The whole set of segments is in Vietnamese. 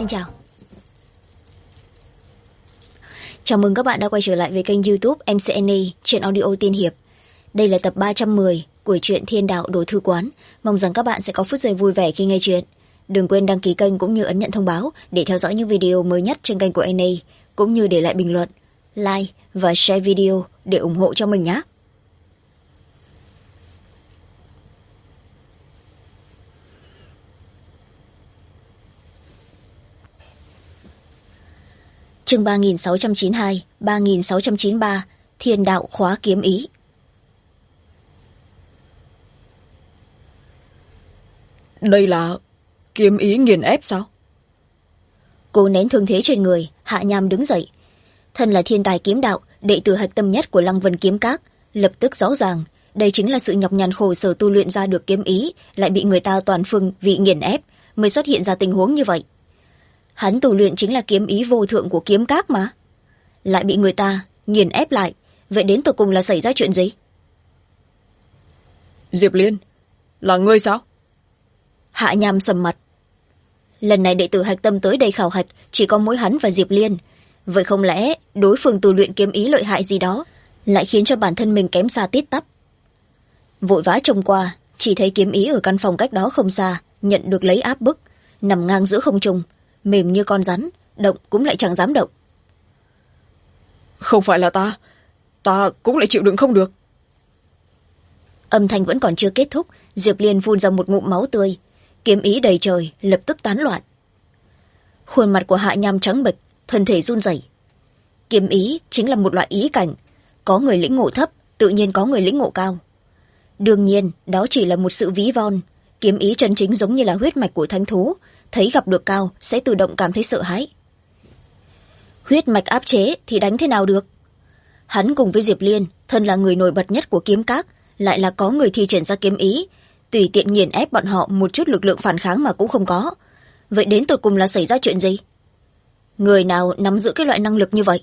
chào. Chào mừng các bạn đã quay trở lại với kênh YouTube MCNA Truyện Audio Tiên Hiệp. Đây là tập 310 của truyện Thiên Đạo Đồ Thư Quán. Mong rằng các bạn sẽ có phút giây vui vẻ khi nghe chuyện. Đừng quên đăng ký kênh cũng như ấn nhận thông báo để theo dõi những video mới nhất trên kênh của NA, cũng như để lại bình luận, like và share video để ủng hộ cho mình nhé. Chương 3692, 3693, Thiên Đạo Khóa Kiếm Ý. Đây là kiếm ý nghiền ép sao? Cô nén thương thế trên người, Hạ Nham đứng dậy. Thân là thiên tài kiếm đạo, đệ tử hạch tâm nhất của Lăng Vân Kiếm Các, lập tức rõ ràng đây chính là sự nhọc nhằn khổ sở tu luyện ra được kiếm ý, lại bị người ta toàn phương vị nghiền ép, mới xuất hiện ra tình huống như vậy. Hắn tu luyện chính là kiếm ý vô thượng của kiếm các mà, lại bị người ta nghiền ép lại. Vậy đến tột cùng là xảy ra chuyện gì? Diệp Liên, là ngươi sao? Hạ Nham sầm mặt. Lần này đệ tử hạch tâm tới đây khảo hạch chỉ có mỗi hắn và Diệp Liên. Vậy không lẽ đối phương tu luyện kiếm ý lợi hại gì đó lại khiến cho bản thân mình kém xa tít tắp? Vội vã trông qua, chỉ thấy kiếm ý ở căn phòng cách đó không xa nhận được lấy áp bức, nằm ngang giữa không trung, mềm như con rắn, động cũng lại chẳng dám động. Không phải là ta cũng lại chịu đựng không được. Âm thanh vẫn còn chưa kết thúc, Diệp Liên phun ra một ngụm máu tươi, kiếm ý đầy trời lập tức tán loạn. Khuôn mặt của Hạ Nham trắng bệch, thân thể run rẩy. Kiếm ý chính là một loại ý cảnh, có người lĩnh ngộ thấp, tự nhiên có người lĩnh ngộ cao. Đương nhiên đó chỉ là một sự ví von, kiếm ý chân chính giống như là huyết mạch của thánh thú, thấy gặp được cao sẽ tự động cảm thấy sợ hãi. Huyết mạch áp chế thì đánh thế nào được? Hắn cùng với Diệp Liên, thân là người nổi bật nhất của kiếm các, lại là có người thi triển ra kiếm ý, tùy tiện nghiền ép bọn họ một chút lực lượng phản kháng mà cũng không có. Vậy đến tột cùng là xảy ra chuyện gì? Người nào nắm giữ cái loại năng lực như vậy?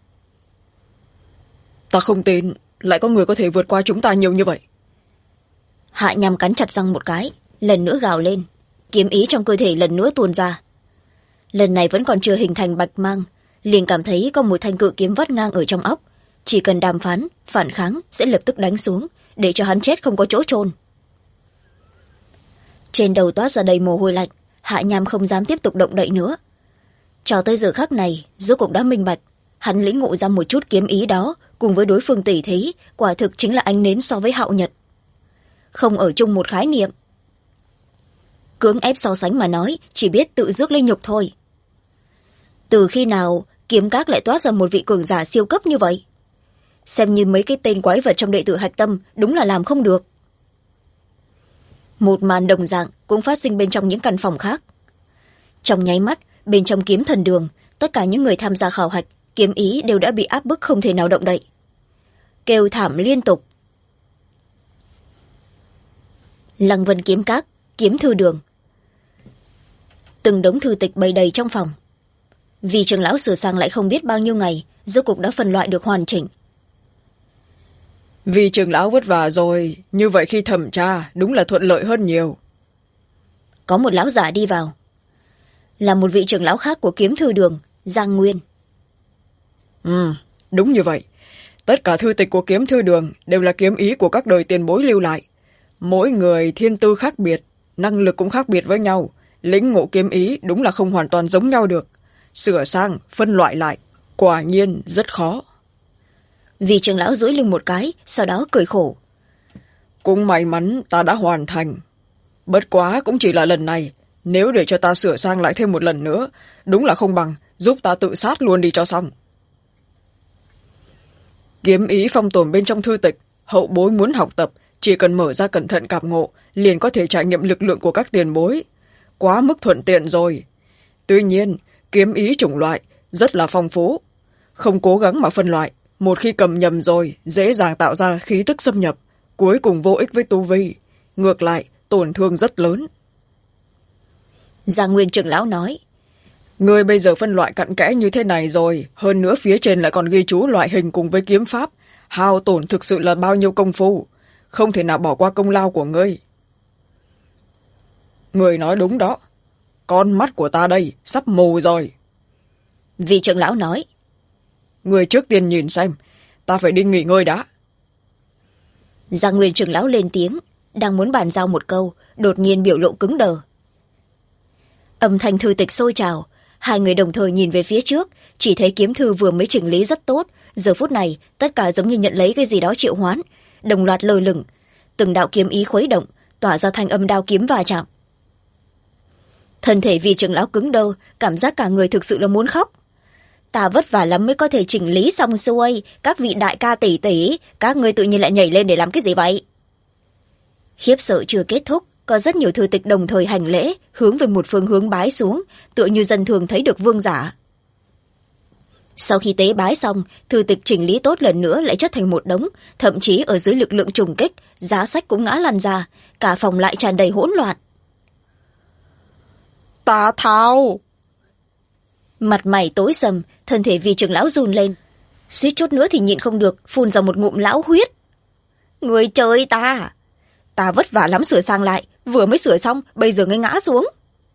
Ta không tin lại có người có thể vượt qua chúng ta nhiều như vậy. Hạ Nham cắn chặt răng một cái, lần nữa gào lên. Kiếm ý trong cơ thể lần nữa tuôn ra. Lần này vẫn còn chưa hình thành bạch mang, liền cảm thấy có một thanh cự kiếm vắt ngang ở trong óc, chỉ cần đàm phán phản kháng sẽ lập tức đánh xuống, để cho hắn chết không có chỗ chôn. Trên đầu toát ra đầy mồ hôi lạnh, Hạ Nham không dám tiếp tục động đậy nữa. Cho tới giờ khắc này rốt cuộc đã minh bạch, hắn lĩnh ngộ ra một chút kiếm ý đó cùng với đối phương tỷ thí, quả thực chính là ánh nến so với Hạo Nhật, không ở chung một khái niệm. Cưỡng ép so sánh mà nói chỉ biết tự rước lên nhục thôi. Từ khi nào kiếm các lại toát ra một vị cường giả siêu cấp như vậy? Xem như mấy cái tên quái vật trong đệ tử hạch tâm đúng là làm không được. Một màn đồng dạng cũng phát sinh bên trong những căn phòng khác. Trong nháy mắt, bên trong kiếm thần đường, tất cả những người tham gia khảo hạch kiếm ý đều đã bị áp bức không thể nào động đậy, kêu thảm liên tục. Lăng Vân Kiếm Các, kiếm thư đường. Từng đống thư tịch bày đầy trong phòng. Vì trưởng lão sửa sang lại không biết bao nhiêu ngày, rốt cục đã phân loại được hoàn chỉnh. Vì trưởng lão vất vả rồi, như vậy khi thẩm tra đúng là thuận lợi hơn nhiều. Có một lão giả đi vào, là một vị trưởng lão khác của kiếm thư đường, Giang Nguyên. Đúng như vậy. Tất cả thư tịch của kiếm thư đường đều là kiếm ý của các đời tiền bối lưu lại. Mỗi người thiên tư khác biệt, năng lực cũng khác biệt với nhau, lĩnh ngộ kiếm ý đúng là không hoàn toàn giống nhau được. Sửa sang, phân loại lại, quả nhiên rất khó. Vì trưởng lão duỗi lưng một cái, sau đó cười khổ. Cũng may mắn ta đã hoàn thành. Bất quá cũng chỉ là lần này, nếu để cho ta sửa sang lại thêm một lần nữa, đúng là không bằng giúp ta tự sát luôn đi cho xong. Kiếm ý phong tồn bên trong thư tịch, hậu bối muốn học tập chỉ cần mở ra cẩn thận cảm ngộ liền có thể trải nghiệm lực lượng của các tiền bối, quá mức thuận tiện rồi. Tuy nhiên kiếm ý chủng loại rất là phong phú, không cố gắng mà phân loại, một khi cầm nhầm rồi dễ dàng tạo ra khí tức xâm nhập, cuối cùng vô ích với tu vi, ngược lại tổn thương rất lớn. Giang Nguyên trưởng lão nói, người bây giờ phân loại cặn kẽ như thế này rồi, hơn nữa phía trên lại còn ghi chú loại hình cùng với kiếm pháp, hao tổn thực sự là bao nhiêu công phu, không thể nào bỏ qua công lao của ngươi. Người nói đúng đó. con mắt của ta đây sắp mù rồi. Vị trưởng lão nói. Người trước tiên nhìn xem, ta phải đi nghỉ ngơi đã. Gia Nguyên trưởng lão lên tiếng, đang muốn bàn giao một câu, đột nhiên biểu lộ cứng đờ. Âm thanh thư tịch sôi trào, hai người đồng thời nhìn về phía trước, chỉ thấy kiếm thư vừa mới chỉnh lý rất tốt, giờ phút này tất cả giống như nhận lấy cái gì đó triệu hoán, đồng loạt lơ lửng, từng đạo kiếm ý khuấy động, tỏa ra thanh âm đao kiếm va chạm. Thân thể vị trưởng lão cứng đơ, cảm giác cả người thực sự là muốn khóc. Ta vất vả lắm mới có thể chỉnh lý xong xuôi, các vị đại ca tỷ tỷ, các ngươi tự nhiên lại nhảy lên để làm cái gì vậy? Khiếp sợ chưa kết thúc, có rất nhiều thư tịch đồng thời hành lễ, hướng về một phương hướng bái xuống, tựa như dân thường thấy được vương giả. Sau khi tế bái xong, thư tịch chỉnh lý tốt lần nữa lại chất thành một đống, thậm chí ở dưới lực lượng trùng kích, giá sách cũng ngã lăn ra, cả phòng lại tràn đầy hỗn loạn. Tà Thao! Mặt mày tối sầm, thân thể vị trưởng lão run lên, suýt chút nữa thì nhịn không được, phun ra một ngụm lão huyết. Người chơi ta! Ta vất vả lắm sửa sang lại, vừa mới sửa xong, bây giờ mới ngã xuống.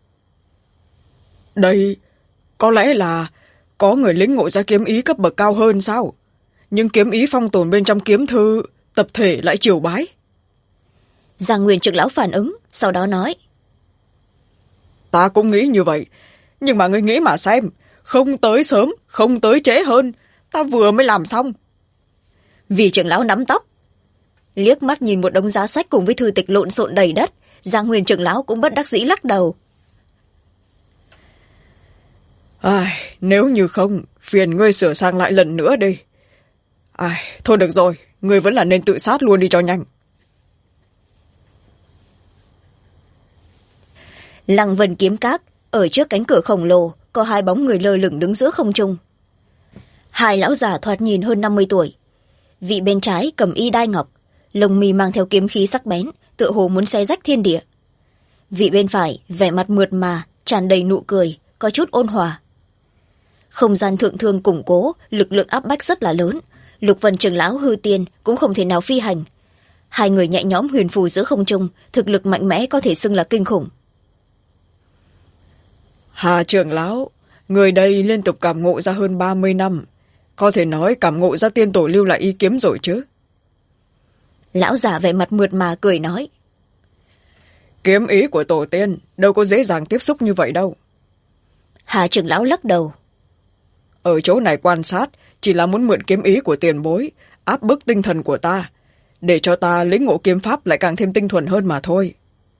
Đây, có lẽ là có người lĩnh ngộ ra kiếm ý cấp bậc cao hơn sao? Nhưng kiếm ý phong tồn bên trong kiếm thư, tập thể lại triều bái. Gia Nguyên trưởng lão phản ứng, sau đó nói. Ta cũng nghĩ như vậy, nhưng mà ngươi nghĩ mà xem, không tới sớm, không tới trễ hơn, ta vừa mới làm xong. Vị trưởng lão nắm tóc, liếc mắt nhìn một đống giá sách cùng với thư tịch lộn xộn đầy đất, Gia Nguyên trưởng lão cũng bất đắc dĩ lắc đầu. Nếu như không, phiền ngươi sửa sang lại lần nữa đi. Thôi được rồi, ngươi vẫn là nên tự sát luôn đi cho nhanh. Lăng Vân kiếm các, ở trước cánh cửa khổng lồ, có hai bóng người lơ lửng đứng giữa không trung. Hai lão già thoạt nhìn hơn 50 tuổi. Vị bên trái cầm y đai ngọc, lông mi mang theo kiếm khí sắc bén, tựa hồ muốn xé rách thiên địa. Vị bên phải vẻ mặt mượt mà, tràn đầy nụ cười, có chút ôn hòa. Không gian thượng thương củng cố, lực lượng áp bách rất là lớn, Lục Vân trưởng lão hư tiên cũng không thể nào phi hành. Hai người nhẹ nhõm huyền phù giữa không trung, thực lực mạnh mẽ có thể xưng là kinh khủng. Hà trưởng lão, người đây liên tục cảm ngộ ra hơn 30 năm, có thể nói cảm ngộ ra tiên tổ lưu lại ý kiếm rồi chứ? Lão già vẻ mặt mượt mà cười nói. Kiếm ý của tổ tiên đâu có dễ dàng tiếp xúc như vậy đâu. Hà trưởng lão lắc đầu. Ở chỗ này quan sát chỉ là muốn mượn kiếm ý của tiền bối, áp bức tinh thần của ta, để cho ta lĩnh ngộ kiếm pháp lại càng thêm tinh thuần hơn mà thôi.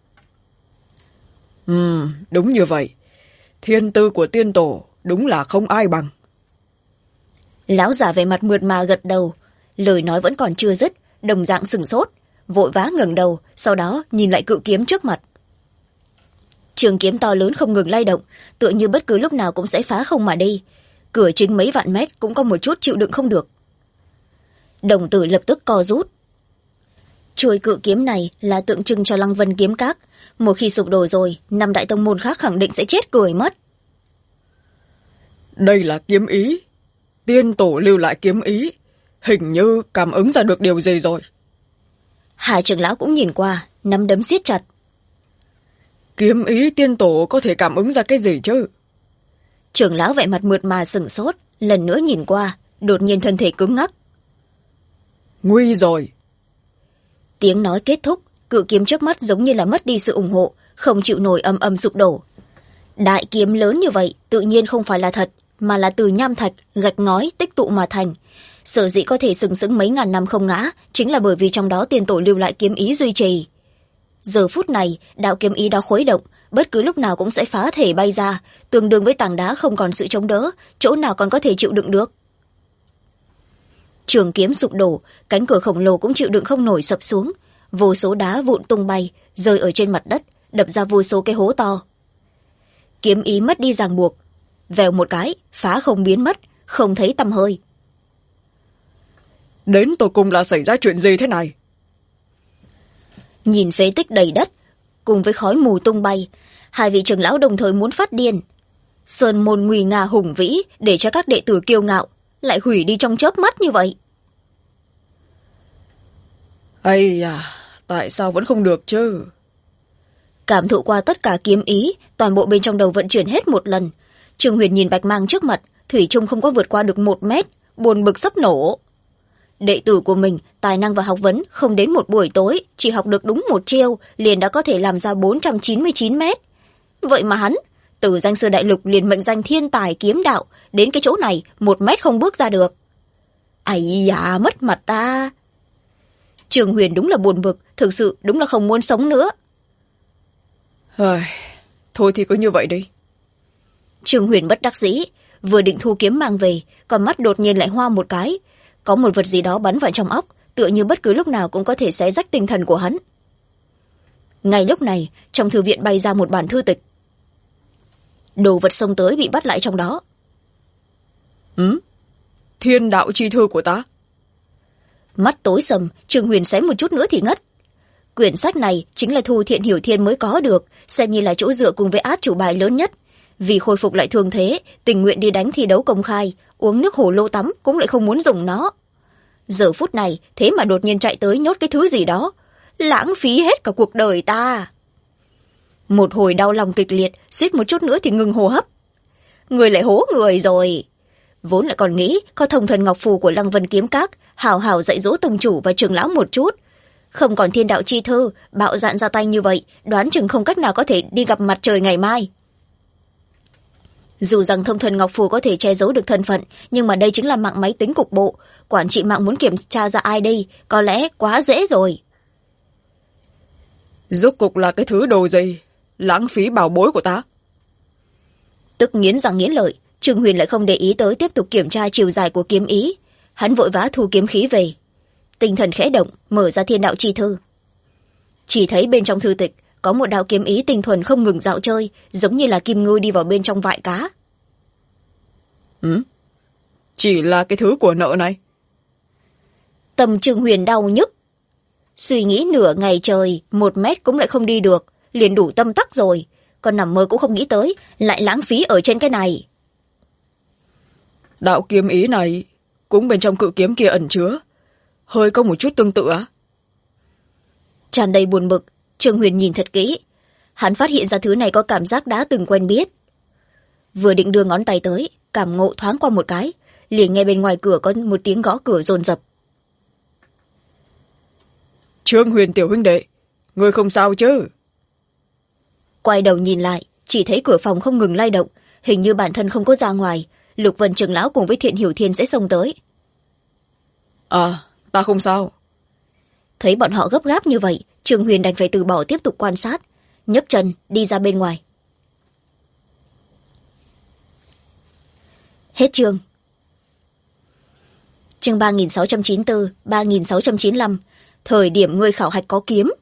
Đúng như vậy. Thiên tư của tiên tổ đúng là không ai bằng. Lão già vẻ mặt mượt mà gật đầu, lời nói vẫn còn chưa dứt, đồng dạng sửng sốt, vội vã ngẩng đầu, sau đó nhìn lại cự kiếm trước mặt. Trường kiếm to lớn không ngừng lay động, tựa như bất cứ lúc nào cũng sẽ phá không mà đi. Cửa chính mấy vạn mét cũng có một chút chịu đựng không được. Đồng tử lập tức co rút. Chuôi cự kiếm này là tượng trưng cho Lăng Vân kiếm các. Một khi sụp đổ rồi, 5 đại tông môn khác khẳng định sẽ chết cười mất. Đây là kiếm ý. Tiên tổ lưu lại kiếm ý. Hình như cảm ứng ra được điều gì rồi. Hà trưởng lão cũng nhìn qua, nắm đấm siết chặt. Kiếm ý tiên tổ có thể cảm ứng ra cái gì chứ? Trưởng lão vẻ mặt mượt mà sửng sốt, lần nữa nhìn qua, đột nhiên thân thể cứng ngắc. Nguy rồi. Tiếng nói kết thúc, cự kiếm trước mắt giống như là mất đi sự ủng hộ, không chịu nổi ầm ầm sụp đổ. Đại kiếm lớn như vậy tự nhiên không phải là thật, mà là từ nham thạch, gạch ngói tích tụ mà thành. Sở dĩ có thể sừng sững mấy ngàn năm không ngã, chính là bởi vì trong đó tiền tổ lưu lại kiếm ý duy trì. Giờ phút này, đạo kiếm ý đó khuấy động, bất cứ lúc nào cũng sẽ phá thể bay ra, tương đương với tảng đá không còn sự chống đỡ, chỗ nào còn có thể chịu đựng được. Trường kiếm sụp đổ, cánh cửa khổng lồ cũng chịu đựng không nổi sập xuống, vô số đá vụn tung bay, rơi ở trên mặt đất, đập ra vô số cái hố to. Kiếm ý mất đi ràng buộc, vèo một cái, phá không biến mất, không thấy tăm hơi. Đến tột cùng là xảy ra chuyện gì thế này? Nhìn phế tích đầy đất, cùng với khói mù tung bay, hai vị trưởng lão đồng thời muốn phát điên. Sơn môn nguy nga hùng vĩ để cho các đệ tử kiêu ngạo, lại hủy đi trong chớp mắt như vậy. Tại sao vẫn không được chứ? Cảm thụ qua tất cả kiếm ý, toàn bộ bên trong đầu vận chuyển hết một lần. Trương Huyền nhìn bạch mang trước mặt, thủy chung không có vượt qua được 1 mét, buồn bực sắp nổ. Đệ tử của mình, tài năng và học vấn không đến một buổi tối, chỉ học được đúng 1 chiêu, liền đã có thể làm ra 499 mét. Vậy mà hắn, từ danh sư đại lục liền mệnh danh thiên tài kiếm đạo, đến cái chỗ này 1 mét không bước ra được. Ây da, mất mặt ta. Trương Huyền đúng là buồn bực, thực sự đúng là không muốn sống nữa. Thôi thì cứ như vậy đi. Trương Huyền bất đắc dĩ, vừa định thu kiếm mang về, còn mắt đột nhiên lại hoa một cái. Có một vật gì đó bắn vào trong óc, tựa như bất cứ lúc nào cũng có thể xé rách tinh thần của hắn. Ngay lúc này, trong thư viện bay ra một bản thư tịch. Đồ vật xông tới bị bắt lại trong đó. Thiên đạo chi thư của ta. Mắt tối sầm, Trương Huyền xé một chút nữa thì ngất. Quyển sách này chính là Thu Thiện Hiểu Thiên mới có được, xem như là chỗ dựa cùng với át chủ bài lớn nhất. Vì khôi phục lại thương thế, tình nguyện đi đánh thi đấu công khai, uống nước hồ lô tắm cũng lại không muốn dùng nó. Giờ phút này, thế mà đột nhiên chạy tới nhốt cái thứ gì đó. Lãng phí hết cả cuộc đời ta. Một hồi đau lòng kịch liệt, suýt một chút nữa thì ngừng hô hấp. Người lại hố người rồi. Vốn lại còn nghĩ có thông thần ngọc phù của Lăng Vân Kiếm Các, hào hào dạy dỗ tông chủ và trưởng lão một chút. Không còn thiên đạo chi thư, bạo dạn ra tay như vậy, đoán chừng không cách nào có thể đi gặp mặt trời ngày mai. Dù rằng thông thần ngọc phù có thể che giấu được thân phận, nhưng mà đây chính là mạng máy tính cục bộ. Quản trị mạng muốn kiểm tra ra ai đây, có lẽ quá dễ rồi. Rốt cục là cái thứ đồ gì? Lãng phí bảo bối của ta. Tức nghiến răng nghiến lợi, Trương Huyền lại không để ý tới tiếp tục kiểm tra chiều dài của kiếm ý. Hắn vội vã thu kiếm khí về. Tinh thần khẽ động, mở ra thiên đạo chi thư. Chỉ thấy bên trong thư tịch có một đạo kiếm ý tinh thuần không ngừng dạo chơi, giống như là kim ngưu đi vào bên trong vại cá. Chỉ là cái thứ của nợ này. Tâm Trương Huyền đau nhức. Suy nghĩ nửa ngày trời, 1 mét cũng lại không đi được, liền đủ tâm tắc rồi. Còn nằm mơ cũng không nghĩ tới, lại lãng phí ở trên cái này. Đạo kiếm ý này cũng bên trong cự kiếm kia ẩn chứa, hơi có một chút tương tự á. Tràn đầy buồn bực, Trương Huyền nhìn thật kỹ. Hắn phát hiện ra thứ này có cảm giác đã từng quen biết. Vừa định đưa ngón tay tới, cảm ngộ thoáng qua một cái, liền nghe bên ngoài cửa có một tiếng gõ cửa dồn dập. Trương Huyền tiểu huynh đệ, ngươi không sao chứ? Quay đầu nhìn lại, chỉ thấy cửa phòng không ngừng lay động, hình như bản thân không có ra ngoài. Lục Vân trưởng lão cùng với Thiện Hiểu Thiên sẽ xông tới. Ta không sao. Thấy bọn họ gấp gáp như vậy, Trương Huyền đành phải từ bỏ tiếp tục quan sát, nhấc chân đi ra bên ngoài. Hết chương. Chương 3694, 3695. Thời điểm ngươi khảo hạch có kiếm.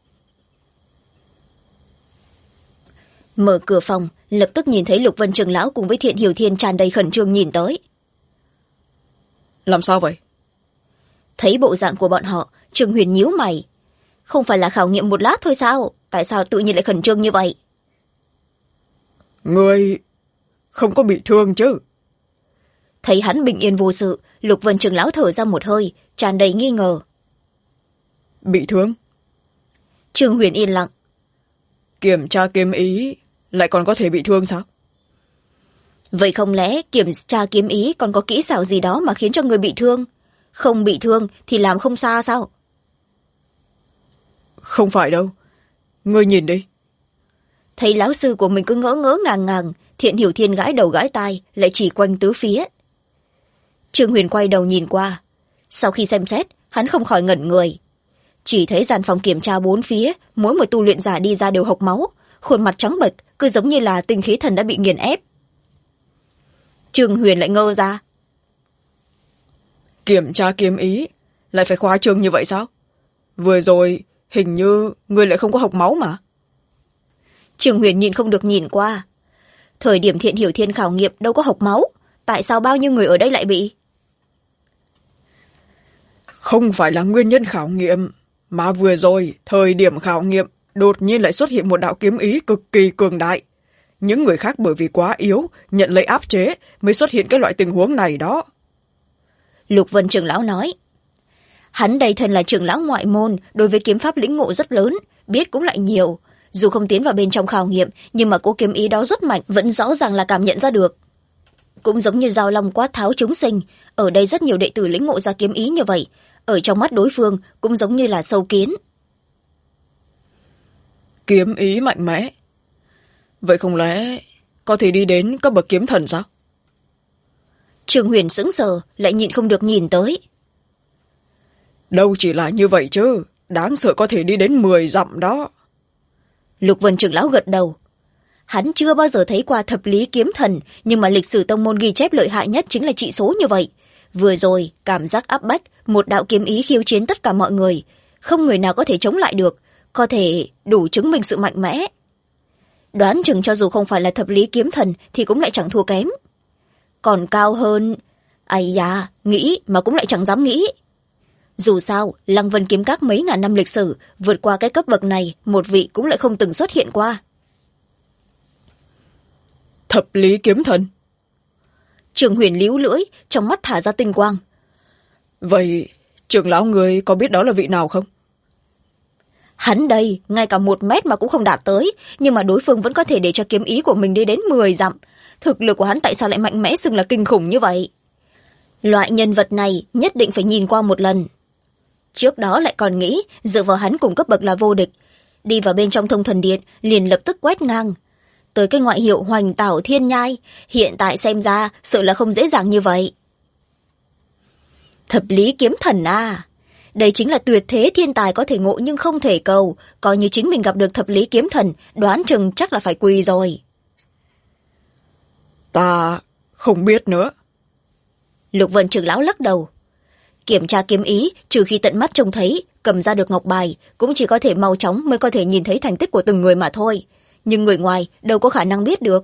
Mở cửa phòng, lập tức nhìn thấy Lục Vân trưởng lão cùng với Thiện Hiểu Thiên tràn đầy khẩn trương nhìn tới. Làm sao vậy? Thấy bộ dạng của bọn họ, Trương Huyền nhíu mày. Không phải là khảo nghiệm một lát thôi sao? Tại sao tự nhiên lại khẩn trương như vậy? Ngươi không có bị thương chứ? Thấy hắn bình yên vô sự, Lục Vân trưởng lão thở ra một hơi, tràn đầy nghi ngờ. Bị thương? Trương Huyền yên lặng. Kiểm tra kiếm ý lại còn có thể bị thương sao? Vậy không lẽ kiểm tra kiếm ý còn có kỹ xảo gì đó mà khiến cho người bị thương? Không bị thương thì làm không xa sao? Không phải đâu. Ngươi nhìn đi. Thấy lão sư của mình cứ ngỡ ngỡ ngàng ngàng, Thiện Hiểu Thiên gãi đầu gãi tai, lại chỉ quanh tứ phía. Trương Huyền quay đầu nhìn qua. Sau khi xem xét, hắn không khỏi ngẩn người. Chỉ thấy gian phòng kiểm tra 4 phía, mỗi một tu luyện giả đi ra đều hộc máu, khuôn mặt trắng bệch, cứ giống như là tinh khí thần đã bị nghiền ép. Trương Huyền lại ngơ ra. Kiểm tra kiếm ý lại phải khoa trương như vậy sao? Vừa rồi hình như ngươi lại không có hộc máu mà. Trương Huyền nhìn không được nhìn qua. Thời điểm Thiện Hiểu Thiên khảo nghiệm đâu có hộc máu, tại sao bao nhiêu người ở đây lại bị? Không phải là nguyên nhân khảo nghiệm, mà vừa rồi thời điểm khảo nghiệm đột nhiên lại xuất hiện một đạo kiếm ý cực kỳ cường đại. Những người khác bởi vì quá yếu, nhận lấy áp chế mới xuất hiện cái loại tình huống này đó. Lục Vân trưởng lão nói. Hắn đây thân là trưởng lão ngoại môn, đối với kiếm pháp lĩnh ngộ rất lớn, biết cũng lại nhiều. dù không tiến vào bên trong khảo nghiệm, nhưng mà cỗ kiếm ý đó rất mạnh, vẫn rõ ràng là cảm nhận ra được. Cũng giống như Giao Long quát tháo chúng sinh, ở đây rất nhiều đệ tử lĩnh ngộ ra kiếm ý như vậy, ở trong mắt đối phương cũng giống như là sâu kiến. Kiếm ý mạnh mẽ. Vậy không lẽ có thể đi đến cấp bậc kiếm thần sao? Trương Huyền sững sờ, lại nhịn không được nhìn tới. Đâu chỉ là như vậy chứ, đáng sợ có thể đi đến 10 dặm đó. Lục Vân trưởng lão gật đầu. Hắn chưa bao giờ thấy qua thập lý kiếm thần, nhưng mà lịch sử tông môn ghi chép lợi hại nhất chính là trị số như vậy. Vừa rồi, cảm giác áp bách, một đạo kiếm ý khiêu chiến tất cả mọi người. Không người nào có thể chống lại được, có thể đủ chứng minh sự mạnh mẽ. Đoán chừng cho dù không phải là thập lý kiếm thần thì cũng lại chẳng thua kém. Còn cao hơn... Ây da, nghĩ mà cũng lại chẳng dám nghĩ. Dù sao, Lăng Vân kiếm các mấy ngàn năm lịch sử, vượt qua cái cấp bậc này, một vị cũng lại không từng xuất hiện qua. Thập lý kiếm thần. Trường Huyền líu lưỡi, trong mắt thả ra tinh quang. Vậy, trưởng lão người có biết đó là vị nào không? Hắn đây, ngay cả 1 mét mà cũng không đạt tới, nhưng mà đối phương vẫn có thể để cho kiếm ý của mình đi đến 10 dặm. Thực lực của hắn tại sao lại mạnh mẽ xưng là kinh khủng như vậy? Loại nhân vật này nhất định phải nhìn qua một lần. Trước đó lại còn nghĩ dựa vào hắn cùng cấp bậc là vô địch. Đi vào bên trong Thông Thần Điện liền lập tức quét ngang. Tới cái ngoại hiệu Hoành Tảo Thiên Nhai, hiện tại xem ra sợ là không dễ dàng như vậy. Thập lý kiếm thần à? Đây chính là tuyệt thế thiên tài có thể ngộ nhưng không thể cầu. Coi như chính mình gặp được thập lý kiếm thần, đoán chừng chắc là phải quỳ rồi. Ta không biết nữa. Lục Vân trưởng lão lắc đầu. Kiểm tra kiếm ý, trừ khi tận mắt trông thấy, cầm ra được ngọc bài, cũng chỉ có thể mau chóng mới có thể nhìn thấy thành tích của từng người mà thôi. Nhưng người ngoài đâu có khả năng biết được.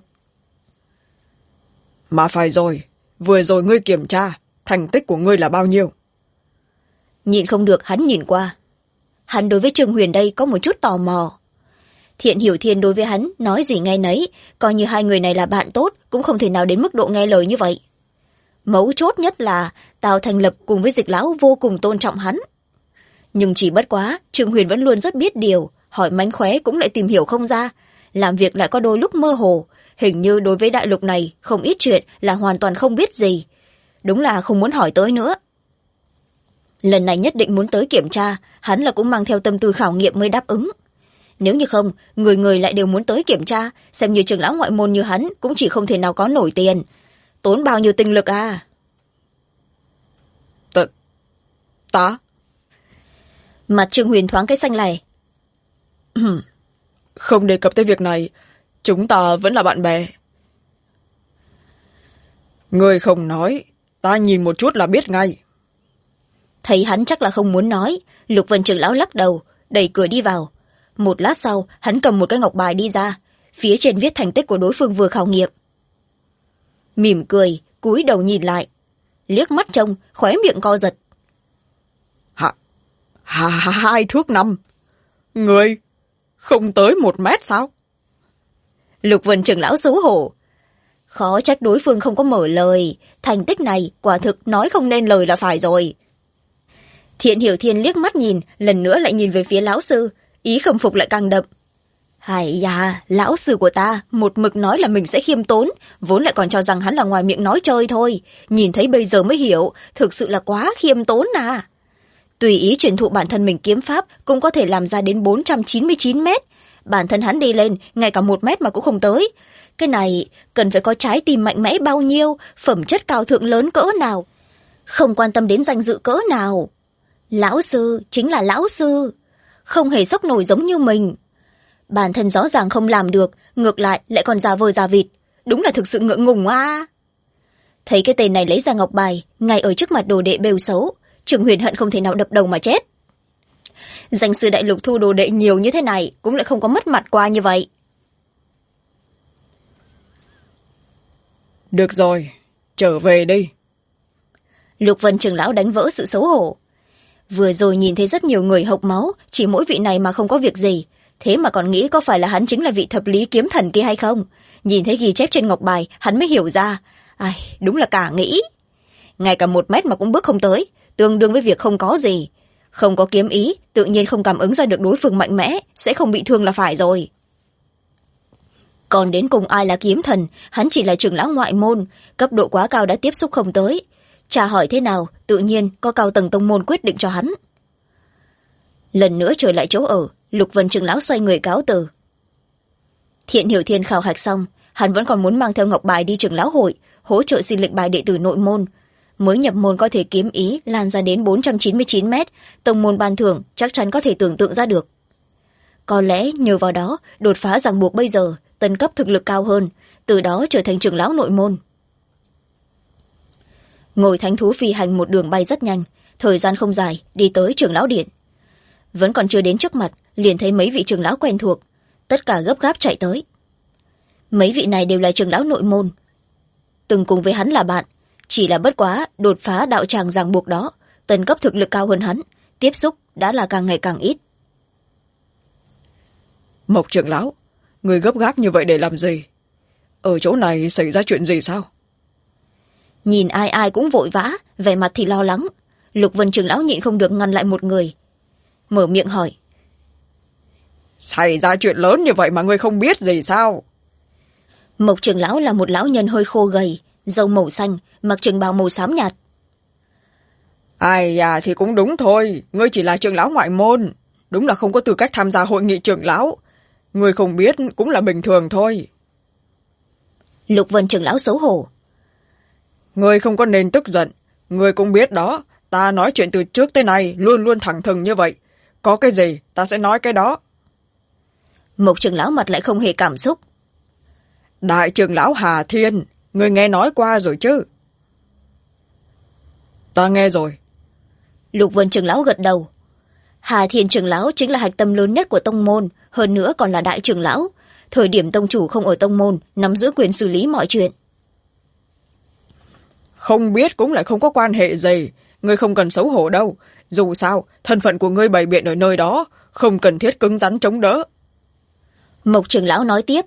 Mà phải rồi, vừa rồi ngươi kiểm tra, thành tích của ngươi là bao nhiêu? Nhịn không được hắn nhìn qua. Hắn đối với Trương Huyền đây có một chút tò mò. Thiện Hiểu Thiên đối với hắn nói gì nghe nấy, coi như hai người này là bạn tốt, cũng không thể nào đến mức độ nghe lời như vậy. Mấu chốt nhất là Tào Thành Lập cùng với Dịch lão vô cùng tôn trọng hắn. Nhưng chỉ bất quá, Trương Huyền vẫn luôn rất biết điều, hỏi mánh khóe cũng lại tìm hiểu không ra, làm việc lại có đôi lúc mơ hồ, hình như đối với đại lục này không ít chuyện là hoàn toàn không biết gì. Đúng là không muốn hỏi tới nữa. Lần này nhất định muốn tới kiểm tra, hắn là cũng mang theo tâm tư khảo nghiệm mới đáp ứng. Nếu như không, người người lại đều muốn tới kiểm tra, xem như trưởng lão ngoại môn như hắn cũng chỉ không thể nào có nổi tiền. Tốn bao nhiêu tinh lực à? Ta? Mặt Trương Huyền thoáng cái xanh lè. Không đề cập tới việc này, chúng ta vẫn là bạn bè. Ngươi không nói, ta nhìn một chút là biết ngay. Thấy hắn chắc là không muốn nói, Lục Vân trưởng lão lắc đầu, đẩy cửa đi vào. Một lát sau, hắn cầm một cái ngọc bài đi ra, phía trên viết thành tích của đối phương vừa khảo nghiệm. Mỉm cười, cúi đầu nhìn lại, liếc mắt trông, khóe miệng co giật. 2 thước 5. Ngươi không tới 1 mét sao? Lục Vân trưởng lão xấu hổ. Khó trách đối phương không có mở lời, thành tích này quả thực nói không nên lời là phải rồi. Thiện Hiểu Thiên liếc mắt nhìn, lần nữa lại nhìn về phía lão sư, ý khâm phục lại càng đậm. Hay da, lão sư của ta một mực nói là mình sẽ khiêm tốn, vốn lại còn cho rằng hắn là ngoài miệng nói chơi thôi, nhìn thấy bây giờ mới hiểu, thực sự là quá khiêm tốn à. Tùy ý truyền thụ bản thân mình kiếm pháp cũng có thể làm ra đến 499 mét, bản thân hắn đi lên ngay cả 1 mét mà cũng không tới. Cái này cần phải có trái tim mạnh mẽ bao nhiêu, phẩm chất cao thượng lớn cỡ nào, không quan tâm đến danh dự cỡ nào. Lão sư chính là lão sư, không hề sốc nổi giống như mình. Bản thân rõ ràng không làm được, ngược lại lại còn giả vờ giả vịt, đúng là thực sự ngượng ngùng à. Thấy cái tên này lấy ra ngọc bài ngay ở trước mặt đồ đệ bêu xấu, Trương Huyền hận không thể nào đập đầu mà chết. Danh sư đại lục thu đồ đệ nhiều như thế này cũng lại không có mất mặt qua như vậy. Được rồi, trở về đi. Lục Vân trưởng lão đánh vỡ sự xấu hổ. Vừa rồi nhìn thấy rất nhiều người hộc máu, chỉ mỗi vị này mà không có việc gì, thế mà còn nghĩ có phải là hắn chính là vị thập lý kiếm thần kia hay không. Nhìn thấy ghi chép trên ngọc bài, hắn mới hiểu ra. Đúng là cả nghĩ. Ngay cả 1 mét mà cũng bước không tới, tương đương với việc không có gì. không có kiếm ý tự nhiên không cảm ứng ra được đối phương mạnh mẽ, sẽ không bị thương là phải rồi. Còn đến cùng ai là kiếm thần, hắn chỉ là trưởng lão ngoại môn, cấp độ quá cao đã tiếp xúc không tới. Chả hỏi thế nào, tự nhiên có cao tầng tông môn quyết định cho hắn. Lần nữa trở lại chỗ ở, Lục Vân trưởng lão xoay người cáo từ. Thiện Hiểu Thiên khảo hạch xong, hắn vẫn còn muốn mang theo ngọc bài đi trưởng lão hội, hỗ trợ xin lệnh bài đệ tử nội môn. Mới nhập môn có thể kiếm ý lan ra đến 499 mét, tông môn ban thưởng chắc chắn có thể tưởng tượng ra được. Có lẽ nhờ vào đó đột phá ràng buộc bây giờ, tấn cấp thực lực cao hơn, từ đó trở thành trưởng lão nội môn. Ngồi thánh thú phi hành một đường bay rất nhanh, thời gian không dài đi tới trưởng lão điện. Vẫn còn chưa đến trước mặt, liền thấy mấy vị trưởng lão quen thuộc, tất cả gấp gáp chạy tới. Mấy vị này đều là trưởng lão nội môn, từng cùng với hắn là bạn, chỉ là bất quá đột phá đạo tràng ràng buộc đó, tấn cấp thực lực cao hơn hắn, tiếp xúc đã là càng ngày càng ít. Mộc trưởng lão, người gấp gáp như vậy để làm gì? Ở chỗ này xảy ra chuyện gì sao? Nhìn ai ai cũng vội vã, vẻ mặt thì lo lắng. Lục Vân trưởng lão nhịn không được ngăn lại một người, mở miệng hỏi. Xảy ra chuyện lớn như vậy mà ngươi không biết gì sao? Mộc trưởng lão là một lão nhân hơi khô gầy, râu màu xanh, mặc trường bào màu xám nhạt. Ai à, thì cũng đúng thôi, ngươi chỉ là trưởng lão ngoại môn, đúng là không có tư cách tham gia hội nghị trưởng lão. Ngươi không biết cũng là bình thường thôi. Lục Vân trưởng lão xấu hổ. Ngươi không có nên tức giận, ngươi cũng biết đó, ta nói chuyện từ trước tới nay luôn luôn thẳng thừng như vậy, có cái gì ta sẽ nói cái đó. Mộc trưởng lão mặt lại không hề cảm xúc. Đại trưởng lão Hà Thiên, ngươi nghe nói qua rồi chứ? Ta nghe rồi. Lục Vân trưởng lão gật đầu. Hà Thiên trưởng lão chính là hạch tâm lớn nhất của tông môn, hơn nữa còn là đại trưởng lão. Thời điểm tông chủ không ở tông môn, nắm giữ quyền xử lý mọi chuyện. Không biết cũng lại không có quan hệ gì, ngươi không cần xấu hổ đâu. Dù sao, thân phận của ngươi bày biện ở nơi đó, không cần thiết cứng rắn chống đỡ. Mộc trưởng lão nói tiếp.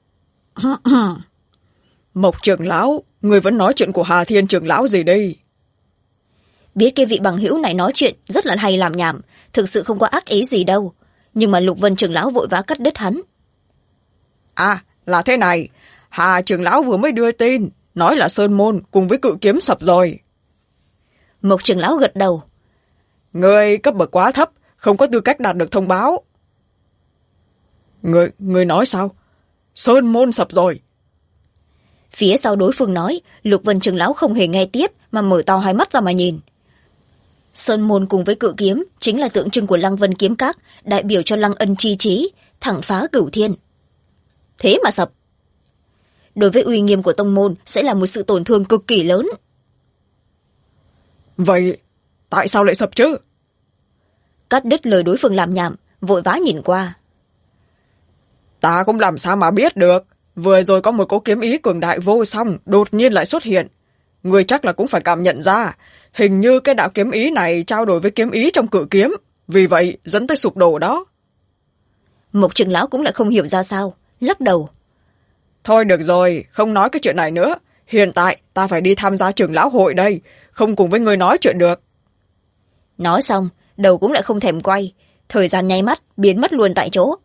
Mộc trưởng lão, ngươi vẫn nói chuyện của Hà Thiên trưởng lão gì đây? Biết cái vị bằng hữu này nói chuyện rất là hay làm nhảm, thực sự không có ác ý gì đâu. Nhưng mà Lục Vân trưởng lão vội vã cắt đứt hắn. À, là thế này, Hà trưởng lão vừa mới đưa tin, nói là Sơn Môn cùng với Cự Kiếm sập rồi. Mộc trưởng lão gật đầu. Ngươi cấp bậc quá thấp, không có tư cách đạt được thông báo. Ngươi nói sao? Sơn Môn sập rồi. Phía sau đối phương nói, Lục Vân trưởng lão không hề nghe tiếp mà mở to hai mắt ra mà nhìn. Sơn Môn cùng với Cự Kiếm chính là tượng trưng của Lăng Vân Kiếm Các, đại biểu cho Lăng Ân chi trí, thẳng phá cửu thiên. Thế mà sập. Đối với uy nghiêm của tông môn sẽ là một sự tổn thương cực kỳ lớn. Vậy tại sao lại sập chứ? Cắt đứt lời đối phương làm nhảm, vội vã nhìn qua. Ta cũng làm sao mà biết được, vừa rồi có một cỗ kiếm ý cường đại vô song đột nhiên lại xuất hiện. Người chắc là cũng phải cảm nhận ra, hình như cái đạo kiếm ý này trao đổi với kiếm ý trong Cự Kiếm, vì vậy dẫn tới sụp đổ đó. Mộc trưởng lão cũng lại không hiểu ra sao, lắc đầu. Thôi được rồi, không nói cái chuyện này nữa. Hiện tại ta phải đi tham gia trưởng lão hội đây, không cùng với người nói chuyện được. Nói xong, đầu cũng lại không thèm quay, thời gian nháy mắt biến mất luôn tại chỗ.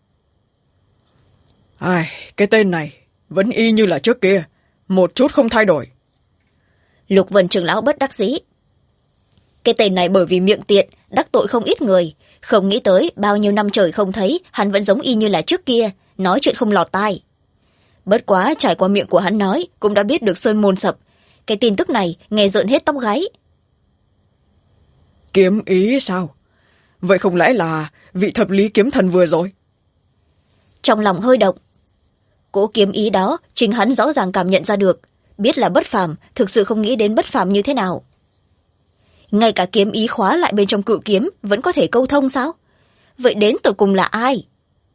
Ai, cái tên này vẫn y như là trước kia, một chút không thay đổi. Lục Vân trưởng lão bất đắc dĩ. Cái tên này bởi vì miệng tiện đắc tội không ít người, không nghĩ tới bao nhiêu năm trời không thấy hắn vẫn giống y như là trước kia, nói chuyện không lọt tai. Bất quá trải qua miệng của hắn nói cũng đã biết được Sơn Môn sập. Cái tin tức này nghe rợn hết tóc gáy. Kiếm ý sao? Vậy không lẽ là vị thập lý kiếm thần vừa rồi? Trong lòng hơi động. Cỗ kiếm ý đó chính hắn rõ ràng cảm nhận ra được, biết là bất phàm, thực sự không nghĩ đến bất phàm như thế nào. Ngay cả kiếm ý khóa lại bên trong Cự Kiếm vẫn có thể câu thông sao? Vậy đến tận cùng là ai?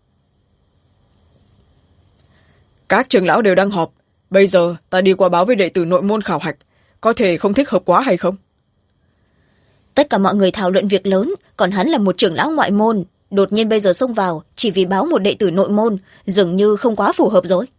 Các trưởng lão đều đang họp, bây giờ ta đi qua báo với đệ tử nội môn khảo hạch, có thể không thích hợp quá hay không? Tất cả mọi người thảo luận việc lớn, còn hắn là một trưởng lão ngoại môn, đột nhiên bây giờ xông vào chỉ vì báo một đệ tử nội môn, dường như không quá phù hợp rồi.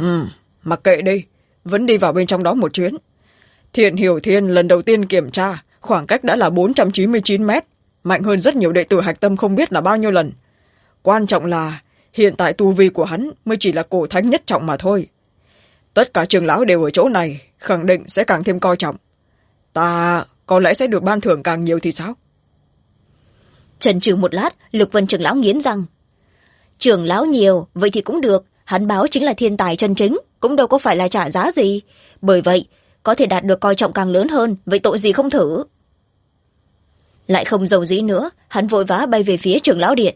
Mặc kệ đi, vẫn đi vào bên trong đó một chuyến. Thiện Hiểu Thiên lần đầu tiên kiểm tra, khoảng cách đã là 499 mét, mạnh hơn rất nhiều đệ tử hạch tâm không biết là bao nhiêu lần. Quan trọng là hiện tại tu vi của hắn mới chỉ là cổ thánh nhất trọng mà thôi. Tất cả trưởng lão đều ở chỗ này, khẳng định sẽ càng thêm coi trọng. Ta có lẽ sẽ được ban thưởng càng nhiều thì sao? Chần chừ một lát, Lục Vân trưởng lão nghiến răng. Trưởng lão nhiều, vậy thì cũng được. Hắn báo chính là thiên tài chân chính, cũng đâu có phải là trả giá gì. Bởi vậy, có thể đạt được coi trọng càng lớn hơn, vậy tội gì không thử. Lại không dầu dĩ nữa, hắn vội vã bay về phía trưởng lão điện.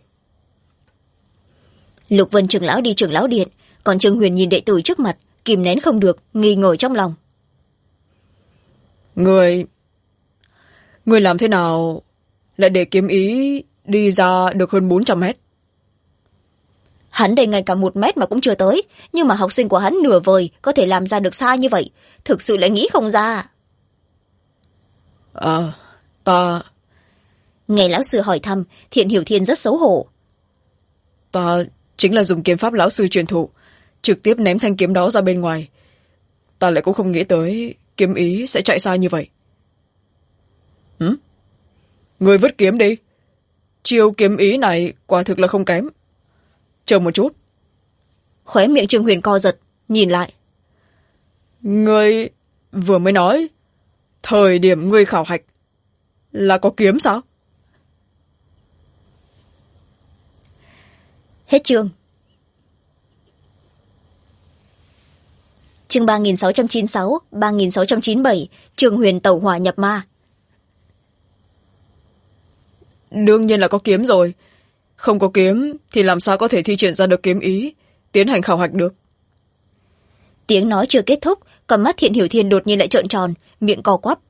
Lục Vân trưởng lão đi trưởng lão điện, còn Trương Huyền nhìn đệ tử trước mặt, kìm nén không được, nghi ngờ trong lòng. Người làm thế nào lại để kiếm ý đi ra được hơn 400 mét? Hắn đây ngay cả 1 mét mà cũng chưa tới, nhưng mà học sinh của hắn nửa vời có thể làm ra được xa như vậy, thực sự lại nghĩ không ra. Ta... Nghe lão sư hỏi thăm, Thiện Hiểu Thiên rất xấu hổ. Ta chính là dùng kiếm pháp lão sư truyền thụ, trực tiếp ném thanh kiếm đó ra bên ngoài. Ta lại cũng không nghĩ tới kiếm ý sẽ chạy xa như vậy. Người vứt kiếm đi. Chiêu kiếm ý này quả thực là không kém. Chờ một chút. Khóe miệng Trương Huyền co giật, nhìn lại. Ngươi vừa mới nói thời điểm ngươi khảo hạch là có kiếm sao? Hết chương. Chương 3696, 3697, Trương Huyền tẩu hỏa nhập ma. Đương nhiên là có kiếm rồi. Không có kiếm thì làm sao có thể thi triển ra được kiếm ý, tiến hành khảo hạch được. Tiếng nói chưa kết thúc, con mắt Thiện Hiểu Thiên đột nhiên lại trợn tròn, miệng co quắp.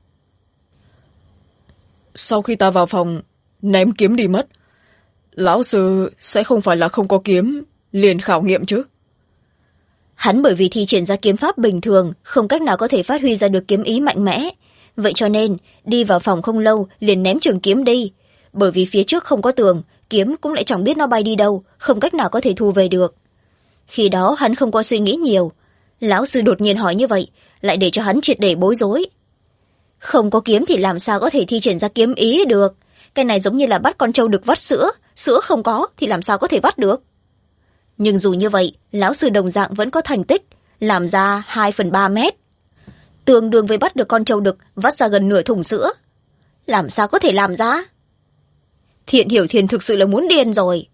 Sau khi ta vào phòng ném kiếm đi mất, lão sư sẽ không phải là không có kiếm liền khảo nghiệm chứ? Hắn bởi vì thi triển ra kiếm pháp bình thường, không cách nào có thể phát huy ra được kiếm ý mạnh mẽ. Vậy cho nên, đi vào phòng không lâu liền ném trường kiếm đi. Bởi vì phía trước không có tường, kiếm cũng lại chẳng biết nó bay đi đâu, không cách nào có thể thu về được. Khi đó hắn không có suy nghĩ nhiều. Lão sư đột nhiên hỏi như vậy, lại để cho hắn triệt để bối rối. Không có kiếm thì làm sao có thể thi triển ra kiếm ý được. Cái này giống như là bắt con trâu đực vắt sữa, sữa không có thì làm sao có thể vắt được. Nhưng dù như vậy, lão sư đồng dạng vẫn có thành tích, làm ra 2/3 mét. Tương đương với bắt được con trâu đực vắt ra gần nửa thùng sữa. Làm sao có thể làm ra? Thiện Hiểu Thiên thực sự là muốn điên rồi.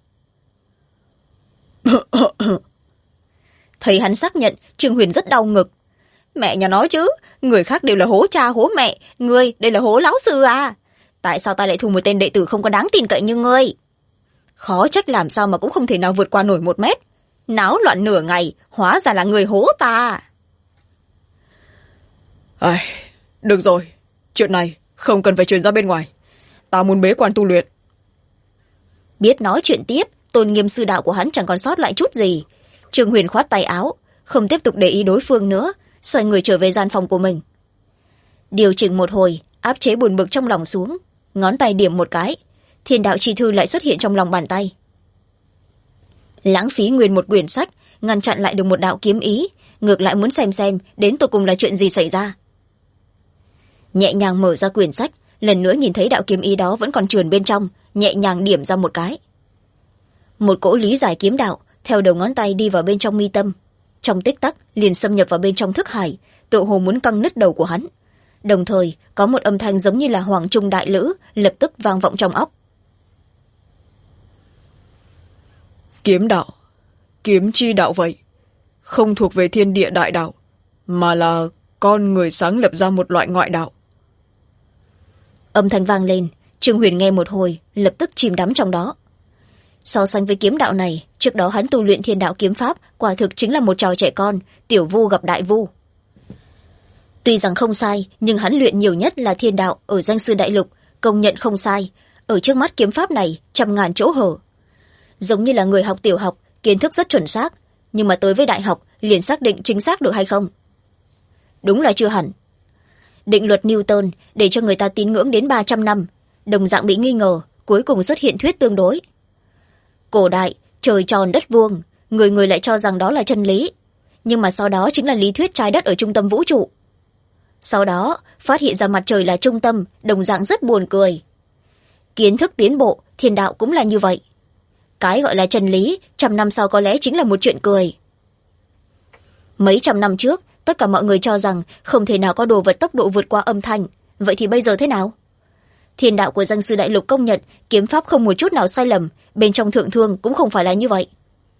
Thấy hắn xác nhận, Trương Huyền rất đau ngực. Mẹ nhà nói chứ, người khác đều là hố cha hố mẹ, ngươi đây là hố lão sư à? Tại sao ta lại thu một tên đệ tử không có đáng tin cậy như ngươi? Khó trách làm sao mà cũng không thể nào vượt qua nổi 1 mét. Náo loạn nửa ngày, hóa ra là người hố ta. Được rồi, chuyện này không cần phải truyền ra bên ngoài. Ta muốn bế quan tu luyện. Biết nói chuyện tiếp, tôn nghiêm sư đạo của hắn chẳng còn sót lại chút gì. Trương Huyền khoát tay áo, không tiếp tục để ý đối phương nữa, xoay người trở về gian phòng của mình. Điều chỉnh một hồi, áp chế buồn bực trong lòng xuống, ngón tay điểm một cái, Thiên đạo chi thư lại xuất hiện trong lòng bàn tay. Lãng phí nguyên một quyển sách, ngăn chặn lại được một đạo kiếm ý, ngược lại muốn xem đến tột cùng là chuyện gì xảy ra. Nhẹ nhàng mở ra quyển sách, lần nữa nhìn thấy đạo kiếm ý đó vẫn còn trườn bên trong, nhẹ nhàng điểm ra một cái. Một cỗ lý giải kiếm đạo theo đầu ngón tay đi vào bên trong mi tâm, trong tích tắc liền xâm nhập vào bên trong thức hải, tựa hồ muốn căng nứt đầu của hắn. Đồng thời có một âm thanh giống như là hoàng trung đại lữ lập tức vang vọng trong óc. Kiếm đạo, kiếm chi đạo vậy, không thuộc về thiên địa đại đạo, mà là con người sáng lập ra một loại ngoại đạo. Âm thanh vang lên, Trương Huyền nghe một hồi, lập tức chìm đắm trong đó. So sánh với kiếm đạo này, trước đó hắn tu luyện thiên đạo kiếm pháp, quả thực chính là một trò trẻ con, tiểu vu gặp đại vu. Tuy rằng không sai, nhưng hắn luyện nhiều nhất là thiên đạo ở danh sư đại lục, công nhận không sai. Ở trước mắt kiếm pháp này, trăm ngàn chỗ hở. Giống như là người học tiểu học, kiến thức rất chuẩn xác, nhưng mà tới với đại học liền xác định chính xác được hay không? Đúng là chưa hẳn. Định luật Newton để cho người ta tín ngưỡng đến 300 năm, đồng dạng bị nghi ngờ, cuối cùng xuất hiện thuyết tương đối. Cổ đại, trời tròn đất vuông, người người lại cho rằng đó là chân lý, nhưng mà sau đó chính là lý thuyết trái đất ở trung tâm vũ trụ. sau đó phát hiện ra mặt trời là trung tâm, đồng dạng rất buồn cười. Kiến thức tiến bộ, thiên đạo cũng là như vậy. Cái gọi là chân lý, 100 năm sau có lẽ chính là một chuyện cười. Mấy trăm năm trước, tất cả mọi người cho rằng không thể nào có đồ vật tốc độ vượt qua âm thanh. Vậy thì bây giờ thế nào? Thiên đạo của danh sư đại lục công nhận kiếm pháp không một chút nào sai lầm, bên trong thượng thương cũng không phải là như vậy.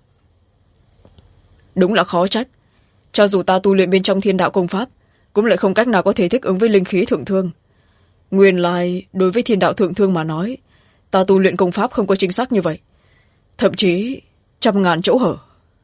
Đúng là khó trách. Cho dù ta tu luyện bên trong thiên đạo công pháp, cũng lại không cách nào có thể thích ứng với linh khí thượng thương. Nguyên lai, đối với thiên đạo thượng thương mà nói, ta tu luyện công pháp không có chính xác như vậy. Thậm chí, 100.000 chỗ hở.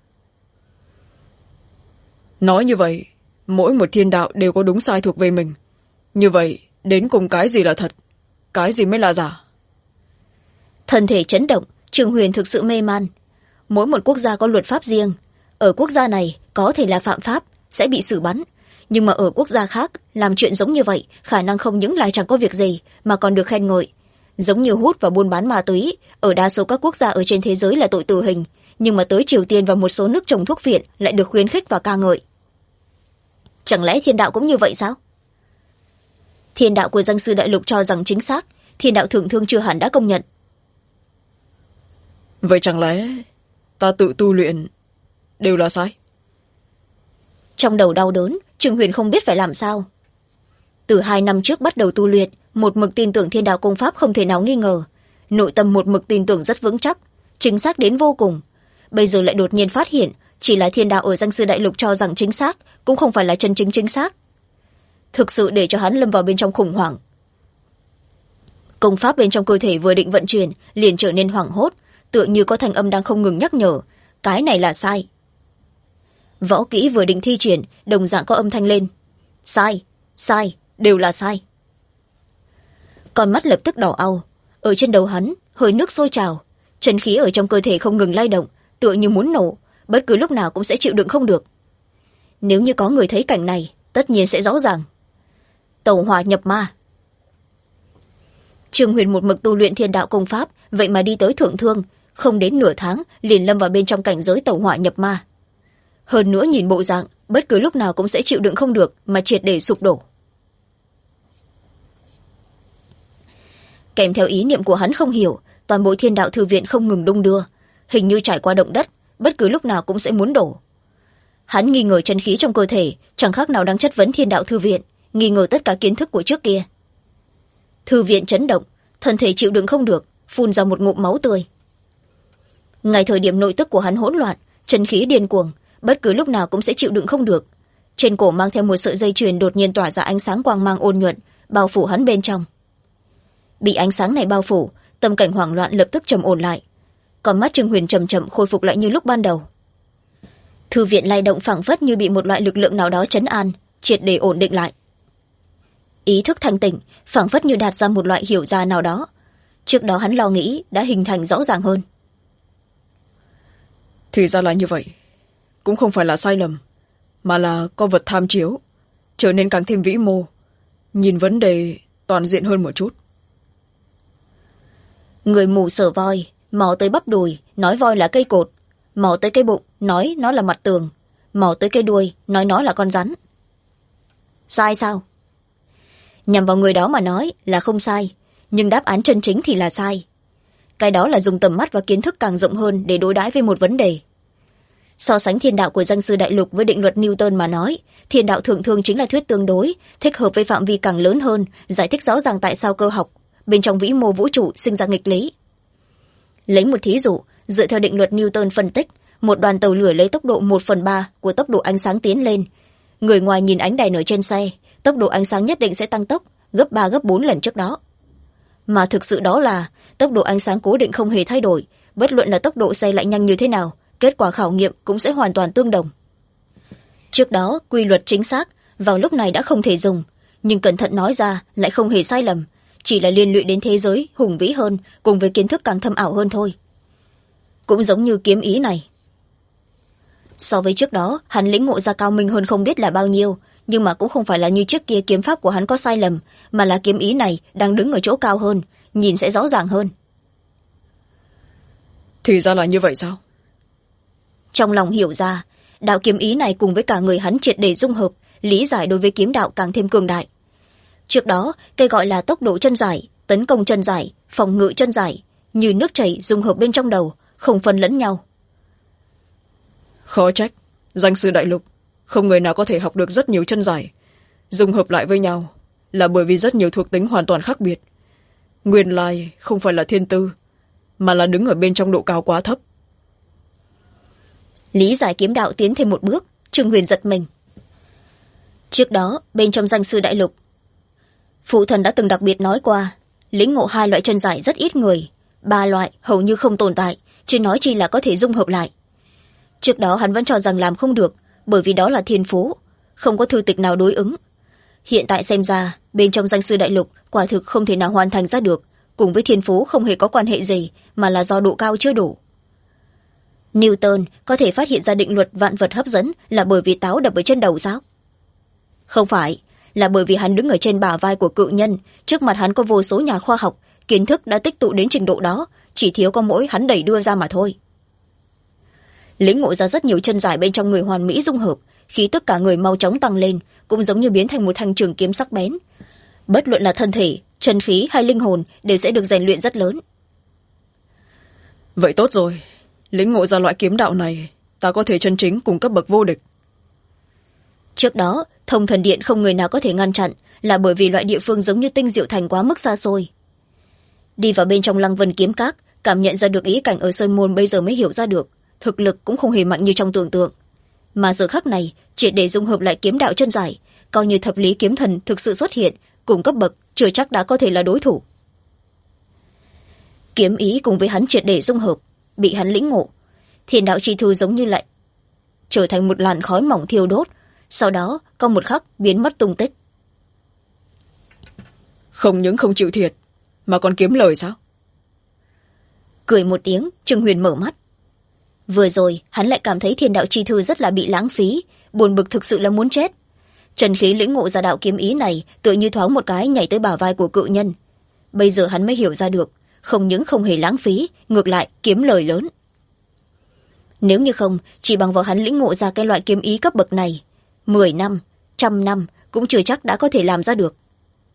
Nói như vậy, mỗi một thiên đạo đều có đúng sai thuộc về mình. Như vậy, đến cùng cái gì là thật, cái gì mới là giả? Thân thể chấn động, Trường Huyền thực sự mê man. Mỗi một quốc gia có luật pháp riêng. Ở quốc gia này có thể là phạm pháp, sẽ bị xử bắn. Nhưng mà ở quốc gia khác, làm chuyện giống như vậy, khả năng không những là chẳng có việc gì, mà còn được khen ngợi. Giống như hút và buôn bán ma túy, ở đa số các quốc gia ở trên thế giới là tội tử hình. Nhưng mà tới Triều Tiên và một số nước trồng thuốc viện lại được khuyến khích và ca ngợi. Chẳng lẽ thiên đạo cũng như vậy sao? Thiên đạo của danh sư đại lục cho rằng chính xác, thiên đạo thượng thương chưa hẳn đã công nhận. Vậy chẳng lẽ ta tự tu luyện đều là sai? Trong đầu đau đớn, Trường Huyền không biết phải làm sao. Từ 2 năm trước bắt đầu tu luyện, một mực tin tưởng thiên đạo công pháp không thể nào nghi ngờ. Nội tâm một mực tin tưởng rất vững chắc, chính xác đến vô cùng. Bây giờ lại đột nhiên phát hiện, chỉ là thiên đạo ở danh sư đại lục cho rằng chính xác, cũng không phải là chân chính chính xác. Thực sự để cho hắn lâm vào bên trong khủng hoảng. Công pháp bên trong cơ thể vừa định vận chuyển, liền trở nên hoảng hốt, tựa như có thanh âm đang không ngừng nhắc nhở, cái này là sai. Võ kỹ vừa định thi triển, đồng dạng có âm thanh lên. Sai, sai, đều là sai. Con mắt lập tức đỏ au, ở trên đầu hắn, hơi nước sôi trào, chân khí ở trong cơ thể không ngừng lay động, tựa như muốn nổ, bất cứ lúc nào cũng sẽ chịu đựng không được. Nếu như có người thấy cảnh này, tất nhiên sẽ rõ ràng. Tẩu hỏa nhập ma. Trường Huyền một mực tu luyện thiên đạo công pháp, vậy mà đi tới thượng thương, không đến nửa tháng liền lâm vào bên trong cảnh giới tẩu hỏa nhập ma. Hơn nữa nhìn bộ dạng, bất cứ lúc nào cũng sẽ chịu đựng không được mà triệt để sụp đổ. Kèm theo ý niệm của hắn không hiểu, toàn bộ thiên đạo thư viện không ngừng đung đưa, hình như trải qua động đất, bất cứ lúc nào cũng sẽ muốn đổ. Hắn nghi ngờ chân khí trong cơ thể chẳng khác nào đang chất vấn thiên đạo thư viện, nghi ngờ tất cả kiến thức của trước kia. Thư viện chấn động, thân thể chịu đựng không được, phun ra một ngụm máu tươi. Ngay thời điểm nội tức của hắn hỗn loạn, chân khí điên cuồng, bất cứ lúc nào cũng sẽ chịu đựng không được. Trên cổ mang theo một sợi dây chuyền đột nhiên tỏa ra ánh sáng quang mang ôn nhuận, bao phủ hắn bên trong. Bị ánh sáng này bao phủ, tâm cảnh hoảng loạn lập tức trầm ổn lại. Còn mắt Trương Huyền chậm chậm khôi phục lại như lúc ban đầu. Thư viện lay động phảng phất như bị một loại lực lượng nào đó trấn an, triệt để ổn định lại. Ý thức thanh tỉnh, phảng phất như đạt ra một loại hiểu ra nào đó. Trước đó hắn lo nghĩ đã hình thành rõ ràng hơn. Thì ra là như vậy. Cũng không phải là sai lầm, mà là con vật tham chiếu, trở nên càng thêm vĩ mô, nhìn vấn đề toàn diện hơn một chút. Người mù sờ voi, mò tới bắp đùi, nói voi là cây cột, mò tới cái bụng, nói nó là mặt tường, mò tới cái đuôi, nói nó là con rắn. Sai sao? Nhằm vào người đó mà nói là không sai, nhưng đáp án chân chính thì là sai. Cái đó là dùng tầm mắt và kiến thức càng rộng hơn để đối đãi với một vấn đề. So sánh thiên đạo của danh sư đại lục với định luật Newton mà nói, thiên đạo thượng thương chính là thuyết tương đối, thích hợp với phạm vi càng lớn hơn, giải thích rõ ràng tại sao cơ học bên trong vĩ mô vũ trụ sinh ra nghịch lý. Lấy một thí dụ, dựa theo định luật Newton phân tích, một đoàn tàu lửa lấy tốc độ 1/3 của tốc độ ánh sáng tiến lên. Người ngoài nhìn ánh đèn ở trên xe, tốc độ ánh sáng nhất định sẽ tăng tốc gấp 3 gấp 4 lần trước đó. Mà thực sự đó là tốc độ ánh sáng cố định không hề thay đổi, bất luận là tốc độ xe lại nhanh như thế nào, kết quả khảo nghiệm cũng sẽ hoàn toàn tương đồng. Trước đó, quy luật chính xác, vào lúc này đã không thể dùng, nhưng cẩn thận nói ra lại không hề sai lầm, chỉ là liên lụy đến thế giới hùng vĩ hơn, cùng với kiến thức càng thâm ảo hơn thôi. Cũng giống như kiếm ý này. So với trước đó, hắn lĩnh ngộ ra cao minh hơn không biết là bao nhiêu, nhưng mà cũng không phải là như trước kia kiếm pháp của hắn có sai lầm, mà là kiếm ý này đang đứng ở chỗ cao hơn, nhìn sẽ rõ ràng hơn. Thì ra là như vậy sao? Trong lòng hiểu ra, đạo kiếm ý này cùng với cả người hắn triệt để dung hợp, lý giải đối với kiếm đạo càng thêm cường đại. Trước đó cái gọi là tốc độ chân giải, tấn công chân giải, phòng ngự chân giải như nước chảy dung hợp bên trong đầu, không phân lẫn nhau. Khó trách danh sư đại lục không người nào có thể học được rất nhiều chân giải dung hợp lại với nhau, là bởi vì rất nhiều thuộc tính hoàn toàn khác biệt. Nguyên lai không phải là thiên tư, mà là đứng ở bên trong độ cao quá thấp. Lý giải kiếm đạo tiến thêm một bước, Trương Huyền giật mình. Trước đó bên trong danh sư đại lục, phụ thần đã từng đặc biệt nói qua, lĩnh ngộ 2 loại chân giải rất ít người, 3 loại hầu như không tồn tại, chứ nói chi là có thể dung hợp lại. Trước đó hắn vẫn cho rằng làm không được, bởi vì đó là thiên phú, không có thư tịch nào đối ứng. Hiện tại xem ra bên trong danh sư đại lục quả thực không thể nào hoàn thành ra được, cùng với thiên phú không hề có quan hệ gì, mà là do độ cao chưa đủ. Newton có thể phát hiện ra định luật vạn vật hấp dẫn là bởi vì táo đập ở trên đầu sao? Không phải, là bởi vì hắn đứng ở trên bả vai của cự nhân, trước mặt hắn có vô số nhà khoa học, kiến thức đã tích tụ đến trình độ đó, chỉ thiếu có mỗi hắn đẩy đưa ra mà thôi. Lĩnh ngộ ra rất nhiều chân giải bên trong người hoàn mỹ dung hợp, khí tức cả người mau chóng tăng lên, cũng giống như biến thành một thanh trường kiếm sắc bén. Bất luận là thân thể, chân khí hay linh hồn đều sẽ được rèn luyện rất lớn. Vậy tốt rồi, lĩnh ngộ ra loại kiếm đạo này, ta có thể chân chính cùng cấp bậc vô địch. Trước đó Thông Thần Điện không người nào có thể ngăn chặn, là bởi vì loại địa phương giống như Tinh Diệu Thành quá mức xa xôi. Đi vào bên trong Lăng Vân Kiếm Các, cảm nhận ra được ý cảnh ở sơn môn, bây giờ mới hiểu ra được thực lực cũng không hề mạnh như trong tưởng tượng, mà giờ khắc này triệt để dung hợp lại kiếm đạo chân giải, coi như thập lý kiếm thần thực sự xuất hiện, cùng cấp bậc chưa chắc đã có thể là đối thủ. Kiếm ý cùng với hắn triệt để dung hợp, bị hắn lĩnh ngộ, Thiên đạo chi thư giống như lại trở thành một làn khói mỏng thiêu đốt, sau đó có một khắc biến mất tung tích. Không những không chịu thiệt mà còn kiếm lời sao? Cười một tiếng, Trương Huyền mở mắt. Vừa rồi hắn lại cảm thấy thiên đạo chi thư rất là bị lãng phí, buồn bực thực sự là muốn chết. Trần khí lĩnh ngộ ra đạo kiếm ý này tựa như thoáng một cái nhảy tới bả vai của cự nhân. Bây giờ hắn mới hiểu ra được, không những không hề lãng phí, ngược lại kiếm lời lớn. Nếu như không, chỉ bằng vào hắn lĩnh ngộ ra cái loại kiếm ý cấp bậc này, 10 năm, 100 năm cũng chưa chắc đã có thể làm ra được.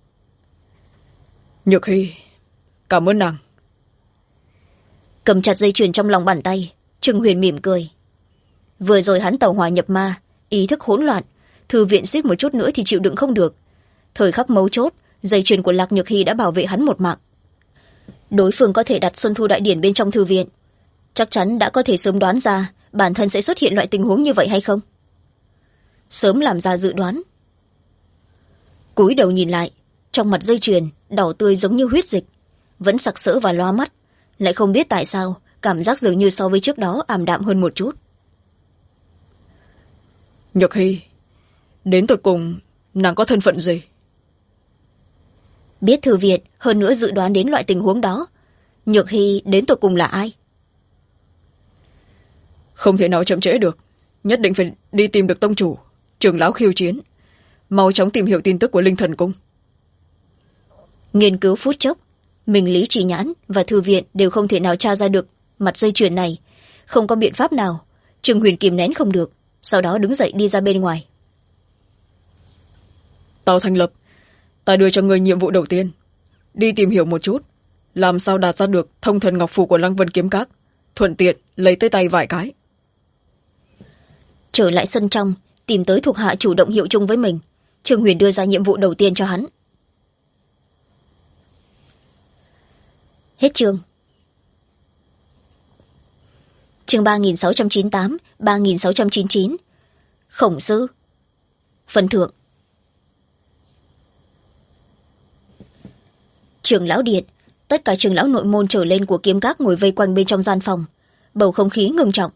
Nhược Hy, cảm ơn nàng. Cầm chặt dây chuyền trong lòng bàn tay, Trương Huyền mỉm cười. Vừa rồi hắn tẩu hỏa nhập ma, ý thức hỗn loạn, thư viện suýt một chút nữa thì chịu đựng không được. Thời khắc mấu chốt, dây chuyền của Lạc Nhược Hy đã bảo vệ hắn một mạng. Đối phương có thể đặt Xuân Thu Đại Điển bên trong thư viện, chắc chắn đã có thể sớm đoán ra bản thân sẽ xuất hiện loại tình huống như vậy hay không. Sớm làm ra dự đoán. Cúi đầu nhìn lại, trong mặt dây chuyền đỏ tươi giống như huyết dịch, vẫn sặc sỡ và loa mắt, lại không biết tại sao cảm giác dường như so với trước đó ảm đạm hơn một chút. Nhược Hy, đến tột cùng nàng có thân phận gì? Biết thư viện, hơn nữa dự đoán đến loại tình huống đó, Nhược Hy đến tột cùng là ai? Không thể nào chậm trễ được, nhất định phải đi tìm được tông chủ, trưởng lão khiêu chiến, mau chóng tìm hiểu tin tức của Linh Thần Cung. Nghiên cứu phút chốc, Minh Lý Trì Nhãn và thư viện đều không thể nào tra ra được mặt dây chuyền này, không có biện pháp nào. Trương Huyền kìm nén không được, sau đó đứng dậy đi ra bên ngoài. Tào Thành Lập, ta đưa cho người nhiệm vụ đầu tiên, đi tìm hiểu một chút làm sao đạt ra được thông thần ngọc phù của Lăng Vân Kiếm Các, thuận tiện lấy tới tay vài cái. Trở lại sân trong, tìm tới thuộc hạ chủ động hiệu chung với mình, Trương Huyền đưa ra nhiệm vụ đầu tiên cho hắn. Hết chương. Chương 3698, 3699. Khổng sư. Phần thượng. Trưởng lão điện, tất cả trưởng lão nội môn trở lên của kiếm các ngồi vây quanh bên trong gian phòng, bầu không khí ngưng trọng.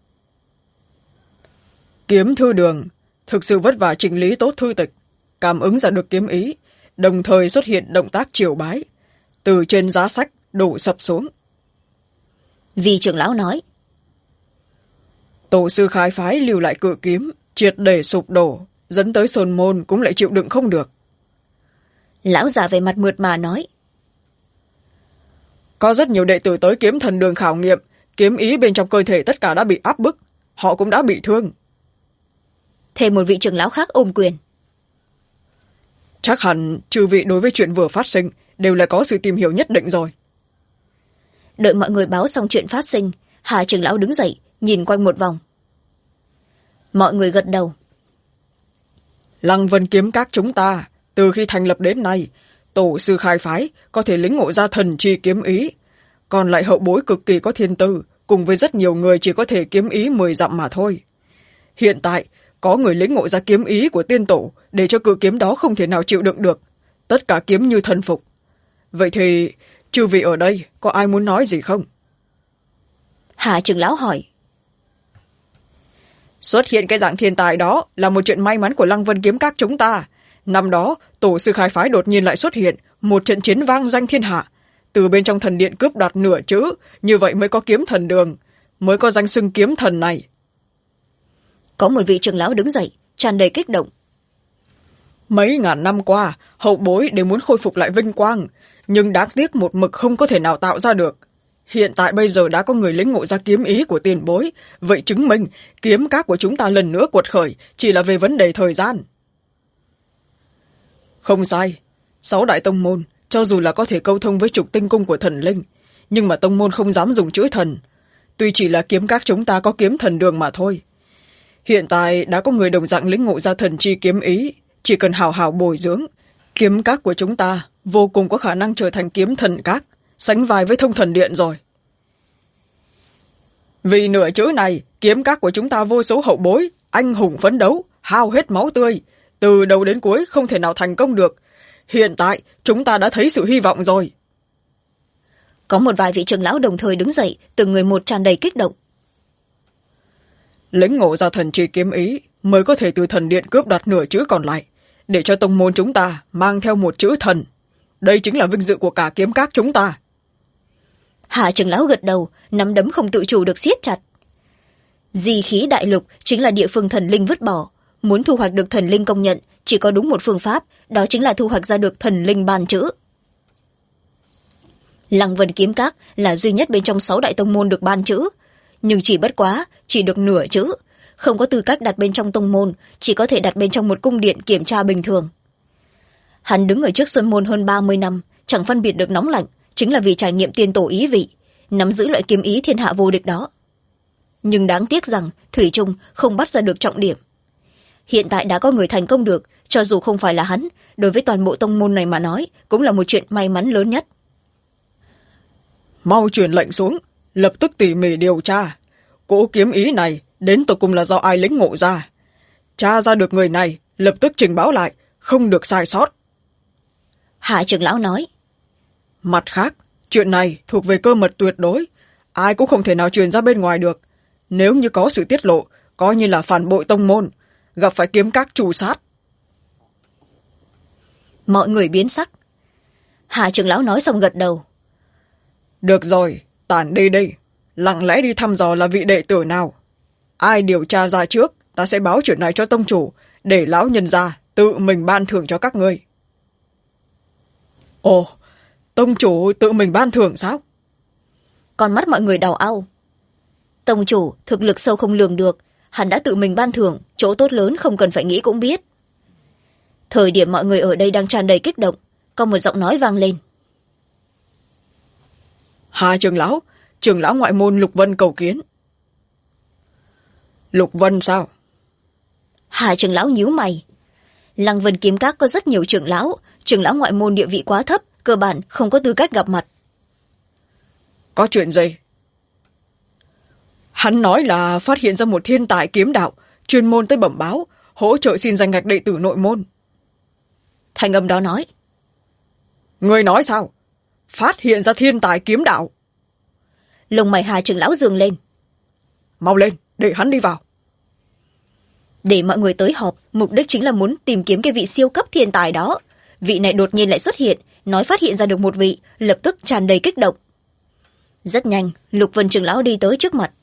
Kiếm thư đường thực sự vất vả chỉnh lý tốt thư tịch, cảm ứng ra được kiếm ý, đồng thời xuất hiện động tác triều bái, từ trên giá sách đổ sập xuống. Vì trưởng lão nói, tổ sư khai phái lưu lại cự kiếm triệt để sụp đổ, dẫn tới sơn môn cũng lại chịu đựng không được. Lão già về mặt mượt mà nói, có rất nhiều đệ tử tới kiếm thần đường khảo nghiệm, kiếm ý bên trong cơ thể tất cả đã bị áp bức, họ cũng đã bị thương. thêm một vị trưởng lão khác ôm quyền. Chắc hẳn chư vị đối với chuyện vừa phát sinh đều là có sự tìm hiểu nhất định rồi. Đợi mọi người báo xong chuyện phát sinh, Hà trưởng lão đứng dậy nhìn quanh một vòng. Mọi người gật đầu. Lăng Vân kiếm các chúng ta từ khi thành lập đến nay, tổ sư khai phái có thể lĩnh ngộ ra thần chi kiếm ý, còn lại hậu bối cực kỳ có thiên tư, cùng với rất nhiều người chỉ có thể kiếm ý 10 dặm mà thôi. Hiện tại có người lĩnh ngộ ra kiếm ý của tiên tổ, để cho cự kiếm đó không thể nào chịu đựng được, tất cả kiếm như thần phục. Vậy thì chư vị ở đây có ai muốn nói gì không? Hà trưởng lão hỏi. Xuất hiện cái dạng thiên tài đó là một chuyện may mắn của Lăng Vân kiếm các chúng ta. Năm đó tổ sư khai phái đột nhiên lại xuất hiện một trận chiến vang danh thiên hạ, từ bên trong thần điện cướp đoạt nửa chữ, như vậy mới có kiếm thần đường, mới có danh xưng kiếm thần này. Có một vị trưởng lão đứng dậy tràn đầy kích động. Mấy ngàn năm qua hậu bối đều muốn khôi phục lại vinh quang, nhưng đáng tiếc một mực không có thể nào tạo ra được. Hiện tại bây giờ đã có người lĩnh ngộ ra kiếm ý của tiền bối, vậy chứng minh kiếm các của chúng ta lần nữa quật khởi chỉ là về vấn đề thời gian. Không sai, 6 đại tông môn cho dù là có thể câu thông với trục tinh cung của thần linh, nhưng mà tông môn không dám dùng chữ thần. Tuy chỉ là kiếm các chúng ta có kiếm thần đường mà thôi. Hiện tại đã có người đồng dạng lĩnh ngộ ra thần chi kiếm ý, chỉ cần hào hào bồi dưỡng, kiếm các của chúng ta vô cùng có khả năng trở thành kiếm thần các, sánh vai với thông thần điện rồi. Vì nửa chữ này, kiếm các của chúng ta vô số hậu bối anh hùng phấn đấu, hao hết máu tươi, từ đầu đến cuối không thể nào thành công được. Hiện tại chúng ta đã thấy sự hy vọng rồi. Có một vài vị trưởng lão đồng thời đứng dậy, từng người một tràn đầy kích động. Lĩnh ngộ ra thần chi kiếm ý mới có thể từ thần điện cướp đoạt nửa chữ còn lại, để cho tông môn chúng ta mang theo một chữ thần. Đây chính là vinh dự của cả kiếm các chúng ta. Hạ trưởng lão gật đầu, nắm đấm không tự chủ được siết chặt. Di khí đại lục chính là địa phương thần linh vứt bỏ, muốn thu hoạch được thần linh công nhận chỉ có đúng một phương pháp, đó chính là thu hoạch ra được thần linh ban chữ. Lăng Vân kiếm các là duy nhất bên trong 6 đại tông môn được ban chữ, nhưng chỉ bất quá chỉ được nửa chữ, không có tư cách đặt bên trong tông môn, chỉ có thể đặt bên trong một cung điện kiểm tra bình thường. Hắn đứng ở trước sân môn hơn 30 năm, chẳng phân biệt được nóng lạnh, chính là vì trải nghiệm tiên tổ ý vị, nắm giữ loại kiếm ý thiên hạ vô địch đó. Nhưng đáng tiếc rằng thủy chung không bắt ra được trọng điểm. Hiện tại đã có người thành công được, cho dù không phải là hắn, đối với toàn bộ tông môn này mà nói cũng là một chuyện may mắn lớn nhất. Mau truyền lệnh xuống, lập tức tỉ mỉ điều tra. Cỗ kiếm ý này đến tột cùng là do ai lĩnh ngộ ra? Tra ra được người này, lập tức trình báo lại, không được sai sót. Hạ trưởng lão nói. Mặt khác, chuyện này thuộc về cơ mật tuyệt đối, ai cũng không thể nào truyền ra bên ngoài được. Nếu như có sự tiết lộ, coi như là phản bội tông môn, gặp phải kiếm các trù sát. Mọi người biến sắc. Hạ trưởng lão nói xong gật đầu. Được rồi, tản đi đi, lặng lẽ đi thăm dò là vị đệ tử nào. Ai điều tra ra trước, ta sẽ báo chuyện này cho tông chủ, để lão nhân gia tự mình ban thưởng cho các ngươi. Ồ, tông chủ tự mình ban thưởng sao? Con mắt mọi người đào ao. Tông chủ thực lực sâu không lường được, hắn đã tự mình ban thưởng, chỗ tốt lớn không cần phải nghĩ cũng biết. Thời điểm mọi người ở đây đang tràn đầy kích động, có một giọng nói vang lên. Hà trưởng lão ngoại môn Lục Vân cầu kiến. Lục Vân sao? Hà trưởng lão nhíu mày. Lăng Vân kiếm các có rất nhiều trưởng lão ngoại môn địa vị quá thấp, cơ bản không có tư cách gặp mặt. Có chuyện gì? Hắn nói là phát hiện ra một thiên tài kiếm đạo, chuyên môn tới bẩm báo, hỗ trợ xin danh ngạch đệ tử nội môn. Thanh âm đó nói. Ngươi nói sao? Phát hiện ra thiên tài kiếm đạo? Lông mày Hà trưởng lão giương lên. Mau lên, để hắn đi vào. Để mọi người tới họp, mục đích chính là muốn tìm kiếm cái vị siêu cấp thiên tài đó. Vị này đột nhiên lại xuất hiện, nói phát hiện ra được một vị, lập tức tràn đầy kích động. Rất nhanh, Lục Vân trưởng lão đi tới trước mặt.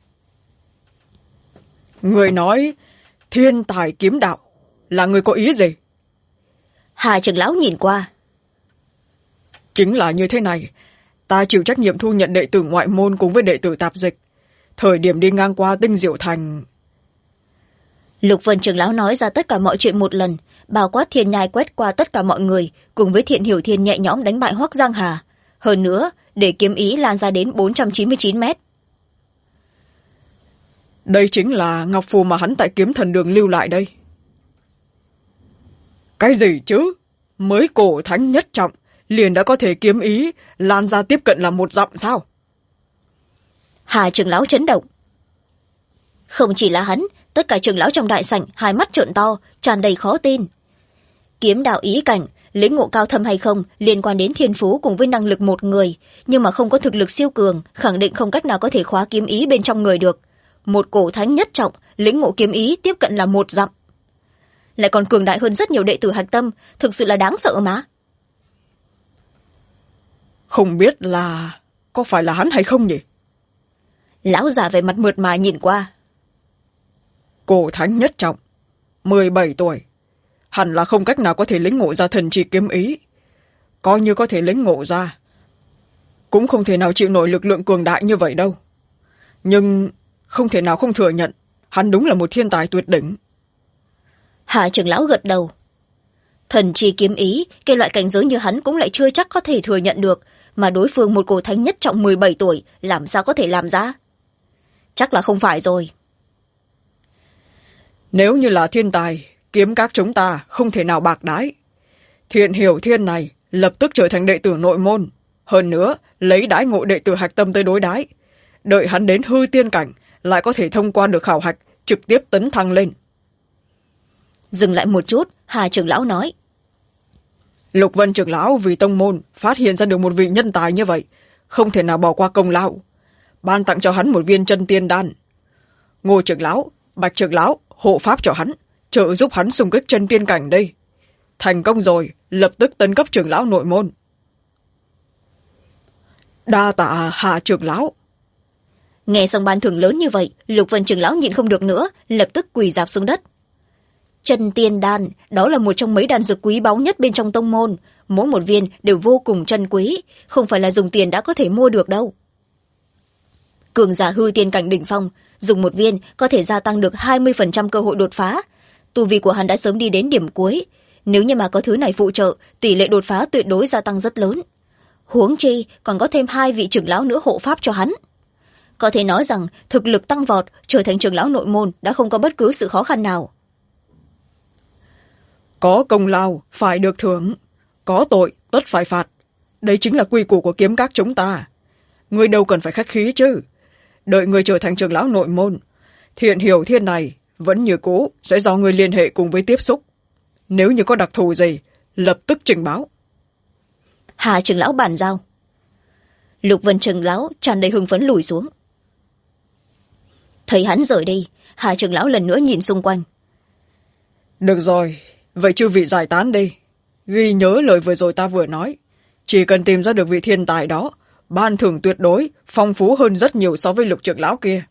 Người nói thiên tài kiếm đạo là người có ý gì? Hà trưởng lão nhìn qua. Chính là như thế này, ta chịu trách nhiệm thu nhận đệ tử ngoại môn cùng với đệ tử tạp dịch. Thời điểm đi ngang qua Tinh Diệu Thành... Lục Vân trưởng lão nói ra tất cả mọi chuyện một lần, bao quát thiên nhai quét qua tất cả mọi người, cùng với Thiện Hiểu Thiên nhẹ nhõm đánh bại Hoắc Giang Hà. Hơn nữa, để kiếm ý lan ra đến 499 mét. Đây chính là ngọc phù mà hắn tại Kiếm Thần Đường lưu lại đây. Cái gì chứ? Mới cổ thánh nhất trọng, liền đã có thể kiếm ý lan ra tiếp cận là 1 dặm sao? Hà trưởng lão chấn động. Không chỉ là hắn, tất cả trưởng lão trong đại sảnh hai mắt trợn to, tràn đầy khó tin. Kiếm đạo ý cảnh, lĩnh ngộ cao thâm hay không liên quan đến thiên phú cùng với năng lực một người, nhưng mà không có thực lực siêu cường, khẳng định không cách nào có thể khóa kiếm ý bên trong người được. Một cổ thánh nhất trọng, lĩnh ngộ kiếm ý tiếp cận là 1 dặm. Lại còn cường đại hơn rất nhiều đệ tử hạch tâm, thực sự là đáng sợ mà. Không biết là có phải là hắn hay không nhỉ? Lão già về mặt mượt mà nhìn qua. Cổ thánh nhất trọng, 17 tuổi, hẳn là không cách nào có thể lĩnh ngộ ra thần trì kiếm ý. Coi như có thể lĩnh ngộ ra, cũng không thể nào chịu nổi lực lượng cường đại như vậy đâu. Nhưng không thể nào không thừa nhận, hắn đúng là một thiên tài tuyệt đỉnh. Hạ trưởng lão gật đầu. Thần trì kiếm ý, cái loại cảnh giới như hắn cũng lại chưa chắc có thể thừa nhận được, mà đối phương một cổ thánh nhất trọng 17 tuổi, làm sao có thể làm ra? Chắc là không phải rồi. Nếu như là thiên tài, kiếm các chúng ta không thể nào bạc đái. Thiện Hiểu Thiên này lập tức trở thành đệ tử nội môn, hơn nữa lấy đãi ngộ đệ tử hạch tâm tới đối đãi. Đợi hắn đến hư tiên cảnh, lại có thể thông qua được khảo hạch, trực tiếp tấn thăng lên. Dừng lại một chút, Hà trưởng lão nói. Lục Vân trưởng lão vì tông môn phát hiện ra được một vị nhân tài như vậy, không thể nào bỏ qua công lao, ban tặng cho hắn một viên chân tiên đan. Ngô trưởng lão, Bạch trưởng lão hộ pháp cho hắn, trợ giúp hắn xung kích chân tiên cảnh đây. Thành công rồi, lập tức tấn cấp trưởng lão nội môn. Đa tạ Hạ trưởng lão. Nghe xong ban thưởng lớn như vậy, Lục Vân trưởng lão nhịn không được nữa, lập tức quỳ rạp xuống đất. Chân tiên đan, đó là một trong mấy đan dược quý báu nhất bên trong tông môn, mỗi một viên đều vô cùng chân quý, không phải là dùng tiền đã có thể mua được đâu. Cường giả hư tiên cảnh đỉnh phong, dùng một viên có thể gia tăng được 20% cơ hội đột phá. Tu vi của hắn đã sớm đi đến điểm cuối, nếu như mà có thứ này phụ trợ, tỷ lệ đột phá tuyệt đối gia tăng rất lớn. Huống chi còn có thêm 2 vị trưởng lão nữa hộ pháp cho hắn. Có thể nói rằng thực lực tăng vọt, trở thành trưởng lão nội môn đã không có bất cứ sự khó khăn nào. Có công lao phải được thưởng, có tội tất phải phạt. Đây chính là quy củ của kiếm các chúng ta. Ngươi đâu cần phải khách khí chứ. Đợi ngươi trở thành trưởng lão nội môn, Thiện Hiểu Thiên này vẫn như cũ sẽ do ngươi liên hệ cùng với tiếp xúc. Nếu như có đặc thù gì, lập tức trình báo. Hà trưởng lão bàn giao. Lục Vân trưởng lão tràn đầy hưng phấn lùi xuống. Thấy hắn rời đi, Hà trưởng lão lần nữa nhìn xung quanh. Được rồi, vậy chư vị giải tán đi. Ghi nhớ lời vừa rồi ta vừa nói. Chỉ cần tìm ra được vị thiên tài đó, ban thưởng tuyệt đối phong phú hơn rất nhiều so với Lục trưởng lão kia.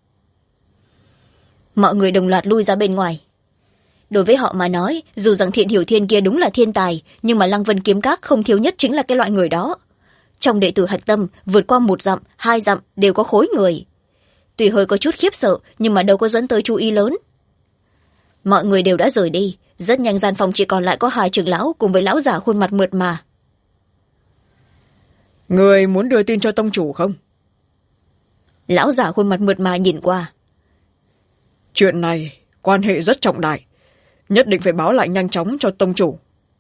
Mọi người đồng loạt lui ra bên ngoài. Đối với họ mà nói, dù rằng Thiện Hiểu Thiên kia đúng là thiên tài, nhưng mà Lăng Vân kiếm các không thiếu nhất chính là cái loại người đó. Trong đệ tử hạch tâm, vượt qua 1 dặm, 2 dặm đều có khối người. Tuy hơi có chút khiếp sợ, nhưng mà đâu có dẫn tới chú ý lớn. Mọi người đều đã rời đi, rất nhanh gian phòng chỉ còn lại có 2 trưởng lão cùng với lão giả khuôn mặt mượt mà. Người muốn đưa tin cho tông chủ không? Lão giả khuôn mặt mượt mà nhìn qua. Chuyện này quan hệ rất trọng đại, nhất định phải báo lại nhanh chóng cho tông chủ.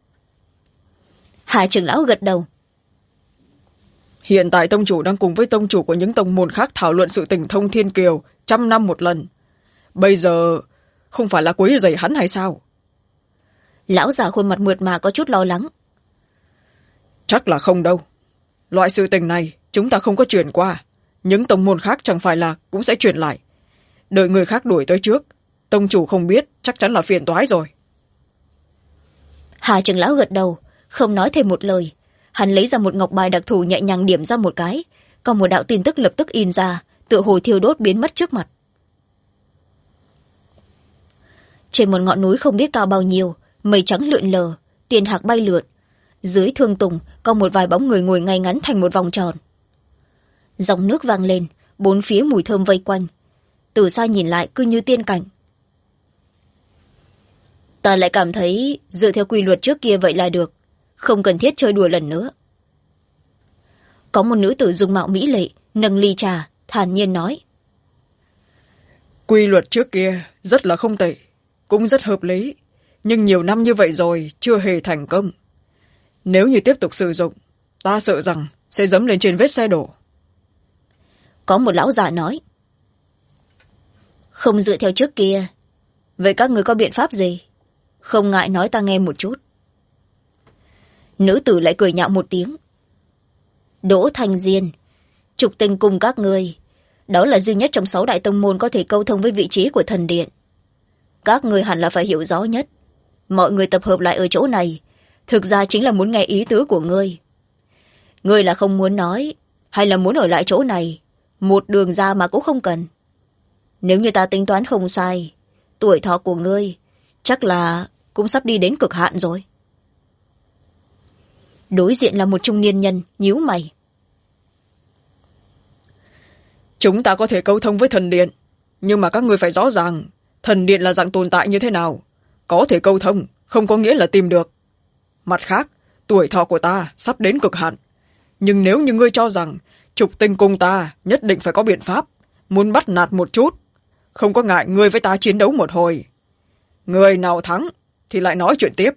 2 trưởng lão gật đầu. Hiện tại tông chủ đang cùng với tông chủ của những tông môn khác thảo luận sự tình thông thiên kiều 100 năm một lần. Bây giờ không phải là quấy rầy hắn hay sao? Lão già khuôn mặt mượt mà có chút lo lắng. Chắc là không đâu. Loại sự tình này chúng ta không có truyền qua, những tông môn khác chẳng phải là cũng sẽ truyền lại. Đợi người khác đuổi tới trước, tông chủ không biết chắc chắn là phiền toái rồi. Hà trưởng lão gật đầu, không nói thêm một lời. Hắn lấy ra một ngọc bài đặc thù nhẹ nhàng điểm ra một cái, còn một đạo tin tức lập tức in ra, tựa hồ thiêu đốt biến mất trước mặt. Trên một ngọn núi không biết cao bao nhiêu, mây trắng lượn lờ, tiền hạc bay lượn. Dưới thương tùng có một vài bóng người ngồi ngay ngắn thành một vòng tròn. Dòng nước vang lên, bốn phía mùi thơm vây quanh. Từ xa nhìn lại cứ như tiên cảnh. Ta lại cảm thấy dựa theo quy luật trước kia vậy là được, không cần thiết chơi đùa lần nữa. Có một nữ tử dung mạo mỹ lệ nâng ly trà thản nhiên nói. Quy luật trước kia rất là không tệ, cũng rất hợp lý, nhưng nhiều năm như vậy rồi chưa hề thành công. Nếu như tiếp tục sử dụng, ta sợ rằng sẽ dẫm lên trên vết xe đổ. Có một lão già nói. Không dựa theo trước kia, vậy các người có biện pháp gì? Không ngại nói ta nghe một chút. Nữ tử lại cười nhạo một tiếng. Đỗ Thanh Diên, trục tình cùng các người, đó là duy nhất trong 6 đại tông môn có thể câu thông với vị trí của thần điện. Các người hẳn là phải hiểu rõ nhất. Mọi người tập hợp lại ở chỗ này, thực ra chính là muốn nghe ý tứ của ngươi. Ngươi là không muốn nói, hay là muốn ở lại chỗ này, một đường ra mà cũng không cần. Nếu như ta tính toán không sai, tuổi thọ của ngươi chắc là cũng sắp đi đến cực hạn rồi. Đối diện là một trung niên nhân nhíu mày. Chúng ta có thể câu thông với thần điện, nhưng mà các người phải rõ ràng thần điện là dạng tồn tại như thế nào. Có thể câu thông không có nghĩa là tìm được. Mặt khác, tuổi thọ của ta sắp đến cực hạn, nhưng nếu như ngươi cho rằng trục tinh cùng ta nhất định phải có biện pháp, muốn bắt nạt một chút, không có ngại ngươi với ta chiến đấu một hồi. Người nào thắng thì lại nói chuyện tiếp.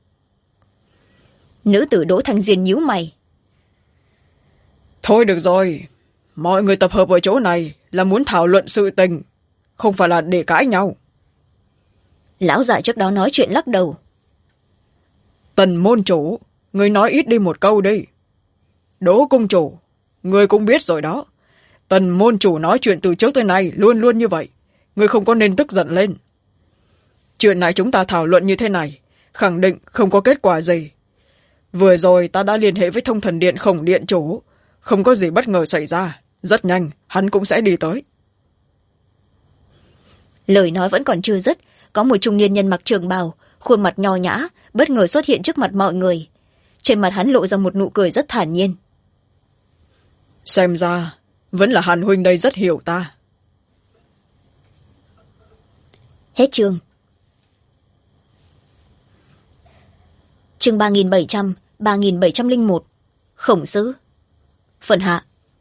Nữ tử Đỗ Thanh Diên nhíu mày. Thôi được rồi, mọi người tập hợp ở chỗ này là muốn thảo luận sự tình, không phải là để cãi nhau. Lão già trước đó nói chuyện lắc đầu. Tần môn chủ, ngươi nói ít đi một câu đi. Đỗ cung chủ, ngươi cũng biết rồi đó. Tần môn chủ nói chuyện từ trước tới nay luôn luôn như vậy. Ngươi không có nên tức giận lên. Chuyện này chúng ta thảo luận như thế này, khẳng định không có kết quả gì. Vừa rồi ta đã liên hệ với Thông Thần Điện Khổng Điện chủ, không có gì bất ngờ xảy ra. Rất nhanh, hắn cũng sẽ đi tới. Lời nói vẫn còn chưa dứt, có một trung niên nhân mặc trường bào, khuôn mặt nho nhã, bất ngờ xuất hiện trước mặt mọi người. Trên mặt hắn lộ ra một nụ cười rất thản nhiên. Xem ra, vẫn là Hàn huynh đây rất hiểu ta. Hết chương. Chương 3701. Khổng sứ. Phần hạ.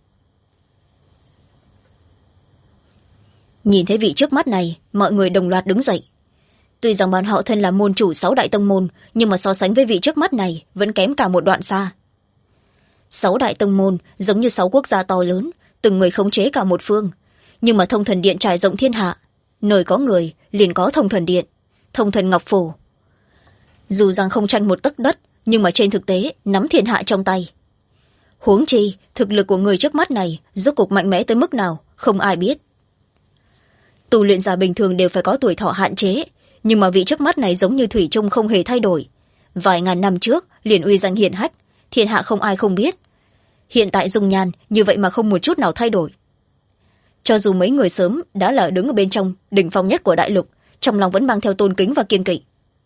Nhìn thấy vị trước mắt này, mọi người đồng loạt đứng dậy. Tuy rằng bọn họ thân là môn chủ 6 đại tông môn, nhưng mà so sánh với vị trước mắt này vẫn kém cả một đoạn xa. 6 đại tông môn giống như 6 quốc gia to lớn, từng người khống chế cả một phương, nhưng mà Thông Thần Điện trải rộng thiên hạ, nơi có người liền có Thông Thần Điện, Thông Thần Ngọc Phủ. Dù rằng không tranh một tấc đất, nhưng mà trên thực tế nắm thiên hạ trong tay. Huống chi thực lực của người trước mắt này rốt cuộc mạnh mẽ tới mức nào không ai biết. Tu luyện giả bình thường đều phải có tuổi thọ hạn chế, nhưng mà vị trước mắt này giống như thủy chung không hề thay đổi. Vài ngàn năm trước liền uy danh hiển hách, thiên hạ không ai không biết. Hiện tại dung nhan như vậy mà không một chút nào thay đổi. Cho dù mấy người sớm đã là đứng ở bên trong đỉnh phong nhất của đại lục, trong lòng vẫn mang theo tôn kính và kiêng kỵ.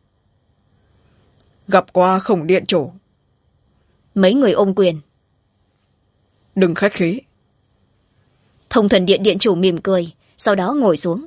Gặp qua Khổng Điện chủ. Mấy người ôm quyền. Đừng khách khí. Thông Thần Điện điện chủ mỉm cười, sau đó ngồi xuống.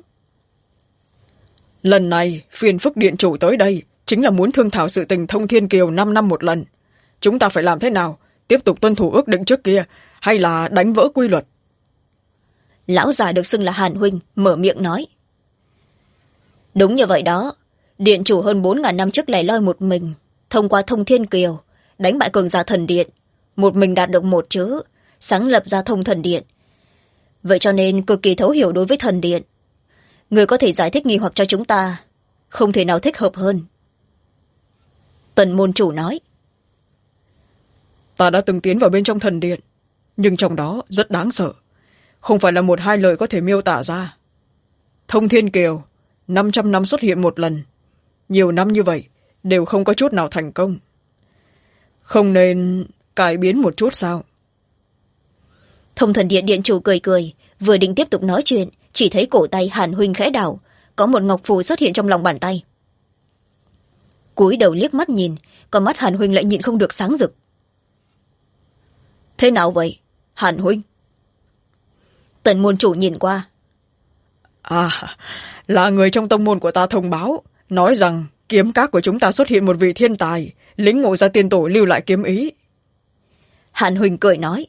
Lần này phiền phức điện chủ tới đây chính là muốn thương thảo sự tình Thông Thiên Kiều 5 năm một lần. Chúng ta phải làm thế nào? Tiếp tục tuân thủ ước định trước kia hay là đánh vỡ quy luật? Lão già được xưng là Hàn huynh mở miệng nói. Đúng như vậy đó. Điện chủ hơn 4.000 năm trước lẻ loi một mình, thông qua Thông Thiên Kiều đánh bại cường giả thần điện, một mình đạt được một chữ, sáng lập ra Thông Thần Điện. Vậy cho nên cực kỳ thấu hiểu đối với thần điện. Người có thể giải thích nghi hoặc cho chúng ta, không thể nào thích hợp hơn. Tần môn chủ nói. Ta đã từng tiến vào bên trong thần điện, nhưng trong đó rất đáng sợ, không phải là một hai lời có thể miêu tả ra. Thông Thiên Kiều 500 năm xuất hiện một lần, nhiều năm như vậy đều không có chút nào thành công. Không nên cải biến một chút sao? Thông Thần Điện điện chủ cười cười, vừa định tiếp tục nói chuyện, chỉ thấy cổ tay Hàn huynh khẽ đảo, có một ngọc phù xuất hiện trong lòng bàn tay. Cúi đầu liếc mắt nhìn, con mắt Hàn huynh lại nhịn không được sáng rực. Thế nào vậy, Hàn huynh? Tần môn chủ nhìn qua. À, là người trong tông môn của ta thông báo, nói rằng kiếm các của chúng ta xuất hiện một vị thiên tài lĩnh ngộ ra tiên tổ lưu lại kiếm ý. Hàn Huynh cười nói.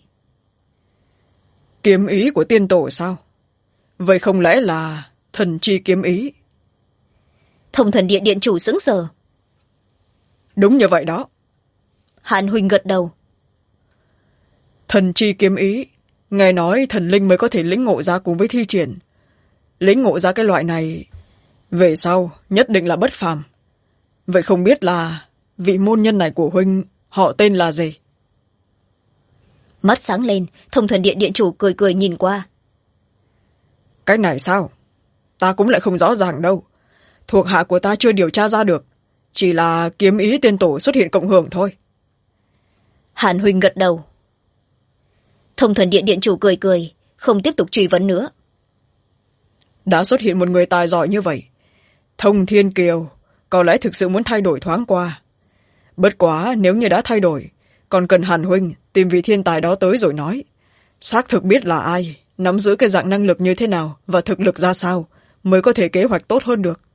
Kiếm ý của tiên tổ sao? Vậy không lẽ là thần chi kiếm ý? Thông Thần Điện điện chủ sững sờ. Đúng như vậy đó. Hàn Huynh gật đầu. Thần chi kiếm ý, nghe nói thần linh mới có thể lĩnh ngộ ra cùng với thi triển. Lĩnh ngộ ra cái loại này về sau nhất định là bất phàm. Vậy không biết là vị môn nhân này của huynh họ tên là gì? Mắt sáng lên, Thông Thần Điện điện chủ cười cười nhìn qua. Cái này sao? Ta cũng lại không rõ ràng đâu. Thuộc hạ của ta chưa điều tra ra được. Chỉ là kiếm ý tiên tổ xuất hiện cộng hưởng thôi. Hàn Huynh gật đầu. Thông Thần Điện điện chủ cười cười, không tiếp tục truy vấn nữa. Đã xuất hiện một người tài giỏi như vậy, Thông Thiên Kiều có lẽ thực sự muốn thay đổi thoáng qua. Bất quá nếu như đã thay đổi, còn cần Hàn Huynh tìm vị thiên tài đó tới rồi nói. Xác thực biết là ai, nắm giữ cái dạng năng lực như thế nào và thực lực ra sao mới có thể kế hoạch tốt hơn được.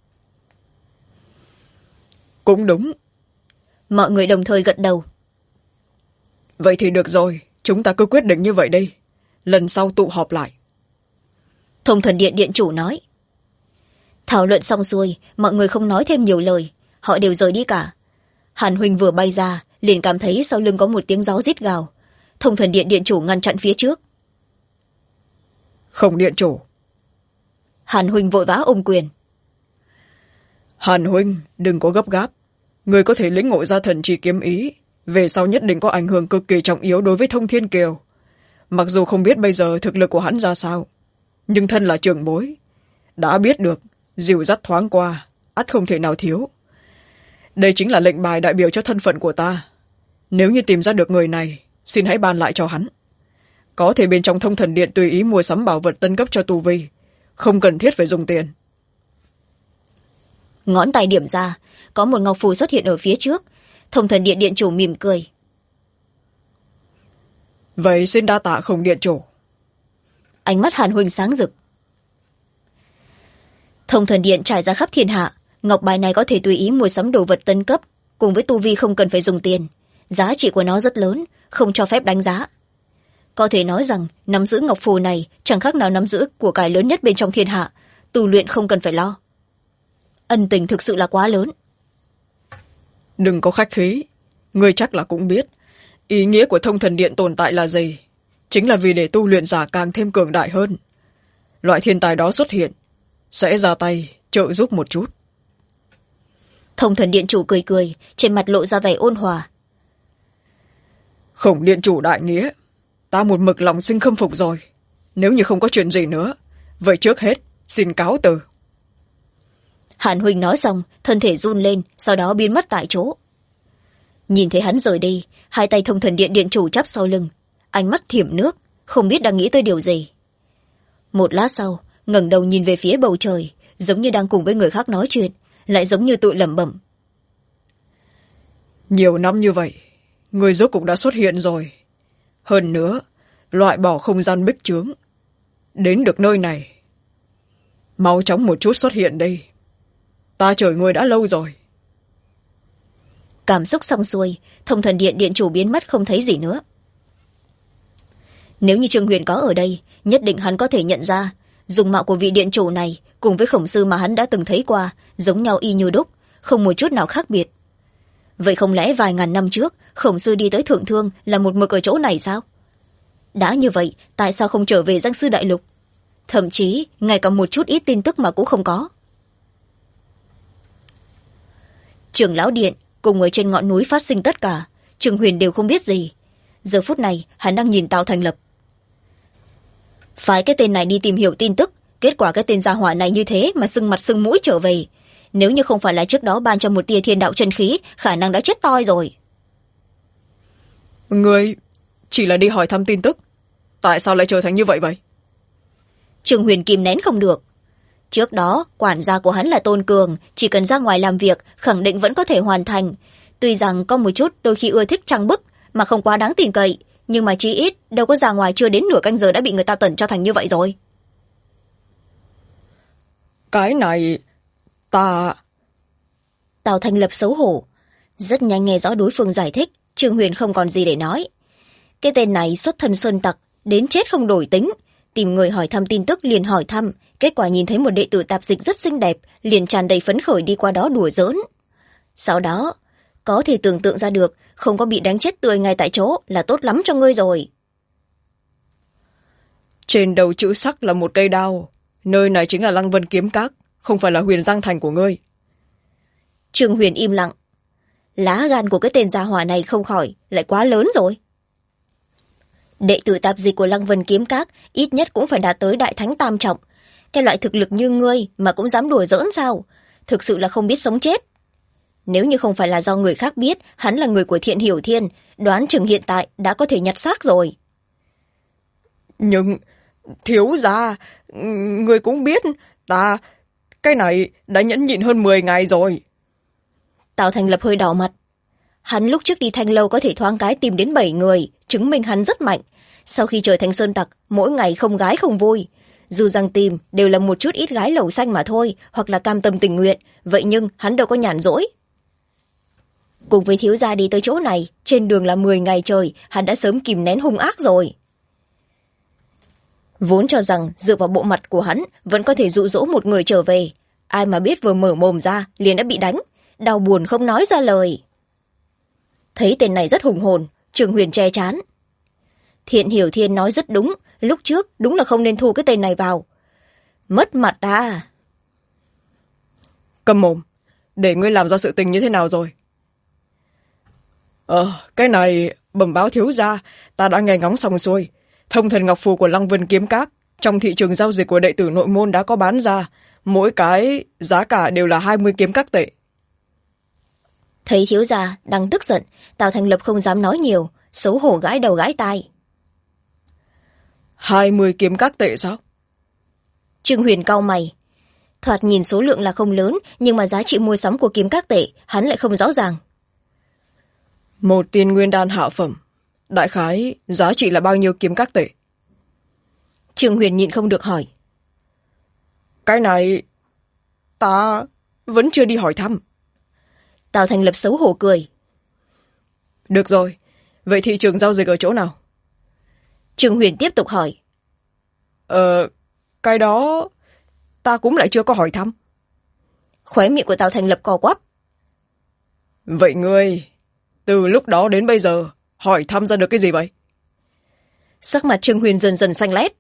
Cũng đúng. Mọi người đồng thời gật đầu. Vậy thì được rồi, chúng ta cứ quyết định như vậy đi. Lần sau tụ họp lại. Thông Thần Điện điện chủ nói. Thảo luận xong xuôi, mọi người không nói thêm nhiều lời. Họ đều rời đi cả. Hàn Huynh vừa bay ra, liền cảm thấy sau lưng có một tiếng gió rít gào. Thông Thần Điện điện chủ ngăn chặn phía trước. Không điện chủ. Hàn Huynh vội vã ôm quyền. Hàn Huynh, đừng có gấp gáp. Người có thể lĩnh ngộ ra thần chi kiếm ý, về sau nhất định có ảnh hưởng cực kỳ trọng yếu đối với Thông Thiên Kiều. Mặc dù không biết bây giờ thực lực của hắn ra sao, nhưng thân là trưởng bối, đã biết được dìu dắt thoáng qua, ắt không thể nào thiếu. Đây chính là lệnh bài đại biểu cho thân phận của ta. Nếu như tìm ra được người này, xin hãy ban lại cho hắn. Có thể bên trong Thông Thần Điện tùy ý mua sắm bảo vật tân cấp cho tu vi, không cần thiết phải dùng tiền. Ngón tay điểm ra, có một ngọc phù xuất hiện ở phía trước. Thông Thần Điện điện chủ mỉm cười. Vậy xin đa tạ Không điện chủ. Ánh mắt Hàn Huynh sáng rực. Thông Thần Điện trải ra khắp thiên hạ, ngọc bài này có thể tùy ý mua sắm đồ vật tân cấp, cùng với tu vi không cần phải dùng tiền. Giá trị của nó rất lớn, không cho phép đánh giá. Có thể nói rằng nắm giữ ngọc phù này chẳng khác nào nắm giữ của cải lớn nhất bên trong thiên hạ, tu luyện không cần phải lo. Ân tình thực sự là quá lớn. Đừng có khách khí, ngươi chắc là cũng biết ý nghĩa của Thông Thần Điện tồn tại là gì. Chính là vì để tu luyện giả càng thêm cường đại hơn. Loại thiên tài đó xuất hiện, sẽ ra tay trợ giúp một chút. Thông Thần Điện chủ cười cười, trên mặt lộ ra vẻ ôn hòa. Khổng điện chủ đại nghĩa, ta một mực lòng sinh khâm phục rồi. Nếu như không có chuyện gì nữa, vậy trước hết xin cáo từ. Hàn Huynh nói xong, thân thể run lên, sau đó biến mất tại chỗ. Nhìn thấy hắn rời đi, hai tay Thông Thần Điện điện chủ chắp sau lưng, ánh mắt thiểm nước, không biết đang nghĩ tới điều gì. Một lát sau, ngẩng đầu nhìn về phía bầu trời, giống như đang cùng với người khác nói chuyện, lại giống như tự lẩm bẩm. Nhiều năm như vậy, người rốt cục đã xuất hiện rồi. Hơn nữa, loại bỏ không gian bích chướng. Đến được nơi này, mau chóng một chút xuất hiện đây. Ta chờ ngươi đã lâu rồi. Cảm xúc xong xuôi, Thông Thần Điện điện chủ biến mất không thấy gì nữa. Nếu như Trương Huyền có ở đây, nhất định hắn có thể nhận ra dung mạo của vị điện chủ này cùng với khổng sư mà hắn đã từng thấy qua giống nhau y như đúc, không một chút nào khác biệt. Vậy không lẽ vài ngàn năm trước khổng sư đi tới Thượng Thương là một mực ở chỗ này sao? Đã như vậy, tại sao không trở về Danh Sư Đại Lục? Thậm chí ngay cả một chút ít tin tức mà cũng không có. Trưởng lão điện cùng ở trên ngọn núi phát sinh tất cả, Trương Huyền đều không biết gì. Giờ phút này hắn đang nhìn Tào Thành Lập. Phái cái tên này đi tìm hiểu tin tức, kết quả cái tên gia hỏa này như thế mà sưng mặt sưng mũi trở về. Nếu như không phải là trước đó ban cho một tia thiên đạo chân khí, khả năng đã chết toi rồi. Người chỉ là đi hỏi thăm tin tức, tại sao lại trở thành như vậy vậy? Trương Huyền kìm nén không được. Trước đó quản gia của hắn là Tôn Cường, chỉ cần ra ngoài làm việc khẳng định vẫn có thể hoàn thành. Tuy rằng có một chút đôi khi ưa thích trăng bức mà không quá đáng tin cậy, nhưng mà chí ít đâu có ra ngoài chưa đến nửa canh giờ đã bị người ta tẩn cho thành như vậy rồi. Cái này ta Tào Thành Lập xấu hổ. Rất nhanh nghe rõ đối phương giải thích, Trương Huyền không còn gì để nói. Cái tên này xuất thân sơn tặc, đến chết không đổi tính. Tìm người hỏi thăm tin tức liền hỏi thăm, kết quả nhìn thấy một đệ tử tạp dịch rất xinh đẹp, liền tràn đầy phấn khởi đi qua đó đùa giỡn. Sau đó, có thể tưởng tượng ra được, không có bị đánh chết tươi ngay tại chỗ là tốt lắm cho ngươi rồi. Trên đầu chữ sắc là một cây đao. Nơi này chính là Lăng Vân Kiếm Các, không phải là Huyền Giang Thành của ngươi. Trương Huyền im lặng. Lá gan của cái tên gia hỏa này không khỏi, lại quá lớn rồi. Đệ tử tạp dịch của Lăng Vân Kiếm Các ít nhất cũng phải đạt tới đại thánh tam trọng. Cái loại thực lực như ngươi mà cũng dám đùa giỡn sao? Thực sự là không biết sống chết. Nếu như không phải là do người khác biết hắn là người của Thiện Hiểu Thiên, đoán chừng hiện tại đã có thể nhặt xác rồi. Nhưng thiếu gia, người cũng biết ta cái này đã nhẫn nhịn hơn 10 ngày rồi. Tào Thành Lập hơi đỏ mặt. Hắn lúc trước đi Thanh Lâu có thể thoáng cái tìm đến 7 người, chứng minh hắn rất mạnh. Sau khi trở thành sơn tặc, mỗi ngày không gái không vui. Dù rằng tìm đều là một chút ít gái lẩu xanh mà thôi, hoặc là cam tâm tình nguyện, vậy nhưng hắn đâu có nhàn rỗi. Cùng với thiếu gia đi tới chỗ này, trên đường là 10 ngày trời, hắn đã sớm kìm nén hung ác rồi. Vốn cho rằng dựa vào bộ mặt của hắn vẫn có thể dụ dỗ một người trở về. Ai mà biết vừa mở mồm ra liền đã bị đánh, đau buồn không nói ra lời. Thấy tên này rất hùng hồn, Trương Huyền che chán. Thiện Hiểu Thiên nói rất đúng, lúc trước đúng là không nên thu cái tên này vào. Mất mặt à. Cầm mồm, để ngươi làm ra sự tình như thế nào rồi? Cái này bẩm báo thiếu gia, ta đã nghe ngóng xong xuôi. Thông thần ngọc phù của Lăng Vân Kiếm Các trong thị trường giao dịch của đệ tử nội môn đã có bán ra, mỗi cái giá cả đều là 20 kiếm các tệ. Thấy thiếu gia đang tức giận, Tào Thành Lập không dám nói nhiều, xấu hổ gãi đầu gãi tai. 20 kiếm các tệ sao? Trương Huyền cau mày. Thoạt nhìn số lượng là không lớn, nhưng mà giá trị mua sắm của kiếm các tệ hắn lại không rõ ràng. Một tiên nguyên đan hạ phẩm, đại khái giá trị là bao nhiêu kiếm các tệ? Trương Huyền nhịn không được hỏi. Cái này ta vẫn chưa đi hỏi thăm. Tào Thành Lập xấu hổ cười. Được rồi, vậy thị trường giao dịch ở chỗ nào? Trương Huyền tiếp tục hỏi. Cái đó ta cũng lại chưa có hỏi thăm. Khóe miệng của Tào Thành Lập co quắp. Vậy ngươi từ lúc đó đến bây giờ hỏi thăm ra được cái gì vậy? Sắc mặt Trương Huyền dần dần xanh lét.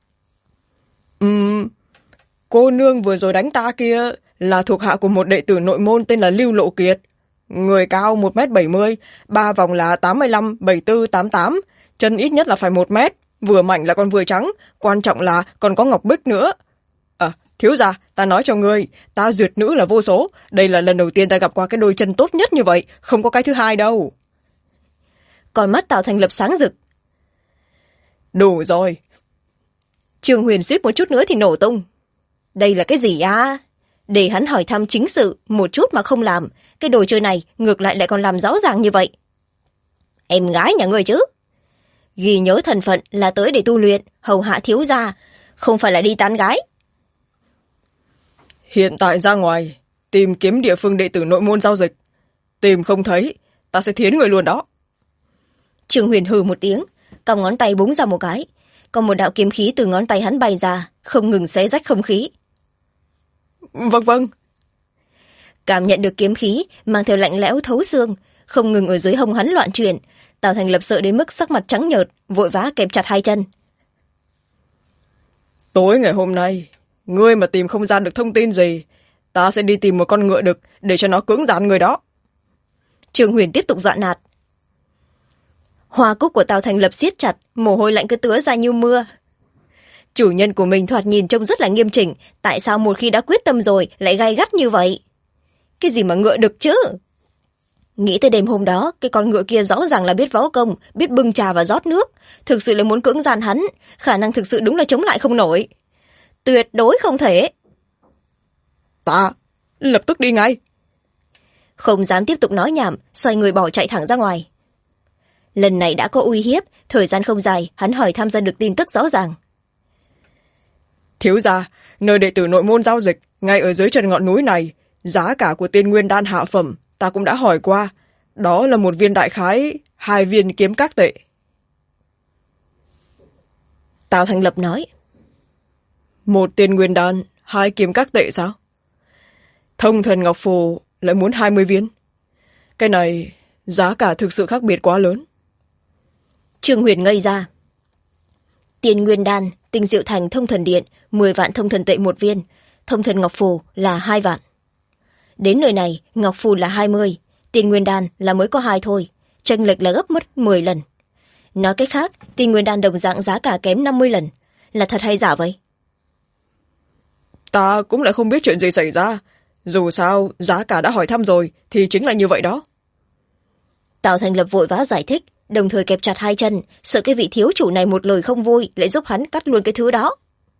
Cô nương vừa rồi đánh ta kia là thuộc hạ của một đệ tử nội môn tên là Lưu Lộ Kiệt. Người cao 1m70, 3 vòng là 85, 74, 88, chân ít nhất là phải 1 mét, vừa mảnh là còn vừa trắng, quan trọng là còn có ngọc bích nữa. Thiếu gia, ta nói cho ngươi, ta duyệt nữ là vô số, đây là lần đầu tiên ta gặp qua cái đôi chân tốt nhất như vậy, không có cái thứ hai đâu. Còn mắt Tào Thành Lập sáng rực. Đủ rồi. Trương Huyền suýt một chút nữa thì nổ tung. Đây là cái gì à? Để hắn hỏi thăm chính sự một chút mà không làm, cái đồ chơi này ngược lại còn làm rõ ràng như vậy. Em gái nhà ngươi chứ? Ghi nhớ thân phận là tới để tu luyện, hầu hạ thiếu gia, không phải là đi tán gái. Hiện tại ra ngoài tìm kiếm địa phương đệ tử nội môn giao dịch, tìm không thấy ta sẽ thiến người luôn đó. Trương Huyền hừ một tiếng, cong ngón tay búng ra một cái, còn một đạo kiếm khí từ ngón tay hắn bay ra, không ngừng xé rách không khí. Vâng. Cảm nhận được kiếm khí mang theo lạnh lẽo thấu xương, không ngừng ở dưới hông hắn loạn chuyển. Tào Thành Lập sợ đến mức sắc mặt trắng nhợt, vội vã kẹp chặt hai chân. Tối ngày hôm nay, ngươi mà tìm không ra được thông tin gì, ta sẽ đi tìm một con ngựa đực để cho nó cưỡng dán người đó. Trương Huyền tiếp tục dọa nạt. Hoa cúc của Tào Thành Lập siết chặt, mồ hôi lạnh cứ tứa ra như mưa. Chủ nhân của mình thoạt nhìn trông rất là nghiêm chỉnh, tại sao một khi đã quyết tâm rồi lại gay gắt như vậy? Cái gì mà ngựa đực chứ? Nghĩ tới đêm hôm đó, cái con ngựa kia rõ ràng là biết võ công, biết bưng trà và rót nước, thực sự là muốn cưỡng gian hắn, khả năng thực sự đúng là chống lại không nổi. Tuyệt đối không thể. Ta lập tức đi ngay. Không dám tiếp tục nói nhảm, xoay người bỏ chạy thẳng ra ngoài. Lần này đã có uy hiếp, thời gian không dài, hắn hỏi tham gia được tin tức rõ ràng. Thiếu gia, nơi đệ tử nội môn giao dịch, ngay ở dưới chân ngọn núi này, giá cả của tiên nguyên đan hạ phẩm ta cũng đã hỏi qua, đó là một viên đại khái 2 viên kiếm các tệ. Tào Thành Lập nói. Một tiên nguyên đan 2 kiếm các tệ sao? Thông thần ngọc phù lại muốn 20 viên. Cái này giá cả thực sự khác biệt quá lớn. Trương Huyền ngây ra. Tiên nguyên đan Tinh Diệu Thành Thông Thần Điện 10 vạn thông thần tệ một viên, thông thần ngọc phù là 2 vạn. Đến nơi này ngọc phù là 20, tiên nguyên đan là mới có 2 thôi, chênh lệch là gấp mất 10 lần. Nói cách khác, tiên nguyên đan đồng dạng giá cả kém 50 lần. Là thật hay giả vậy? Ta cũng lại không biết chuyện gì xảy ra. Dù sao, giá cả đã hỏi thăm rồi, thì chính là như vậy đó. Tào Thành Lập vội vã giải thích, đồng thời kẹp chặt hai chân, sợ cái vị thiếu chủ này một lời không vui, lại giúp hắn cắt luôn cái thứ đó.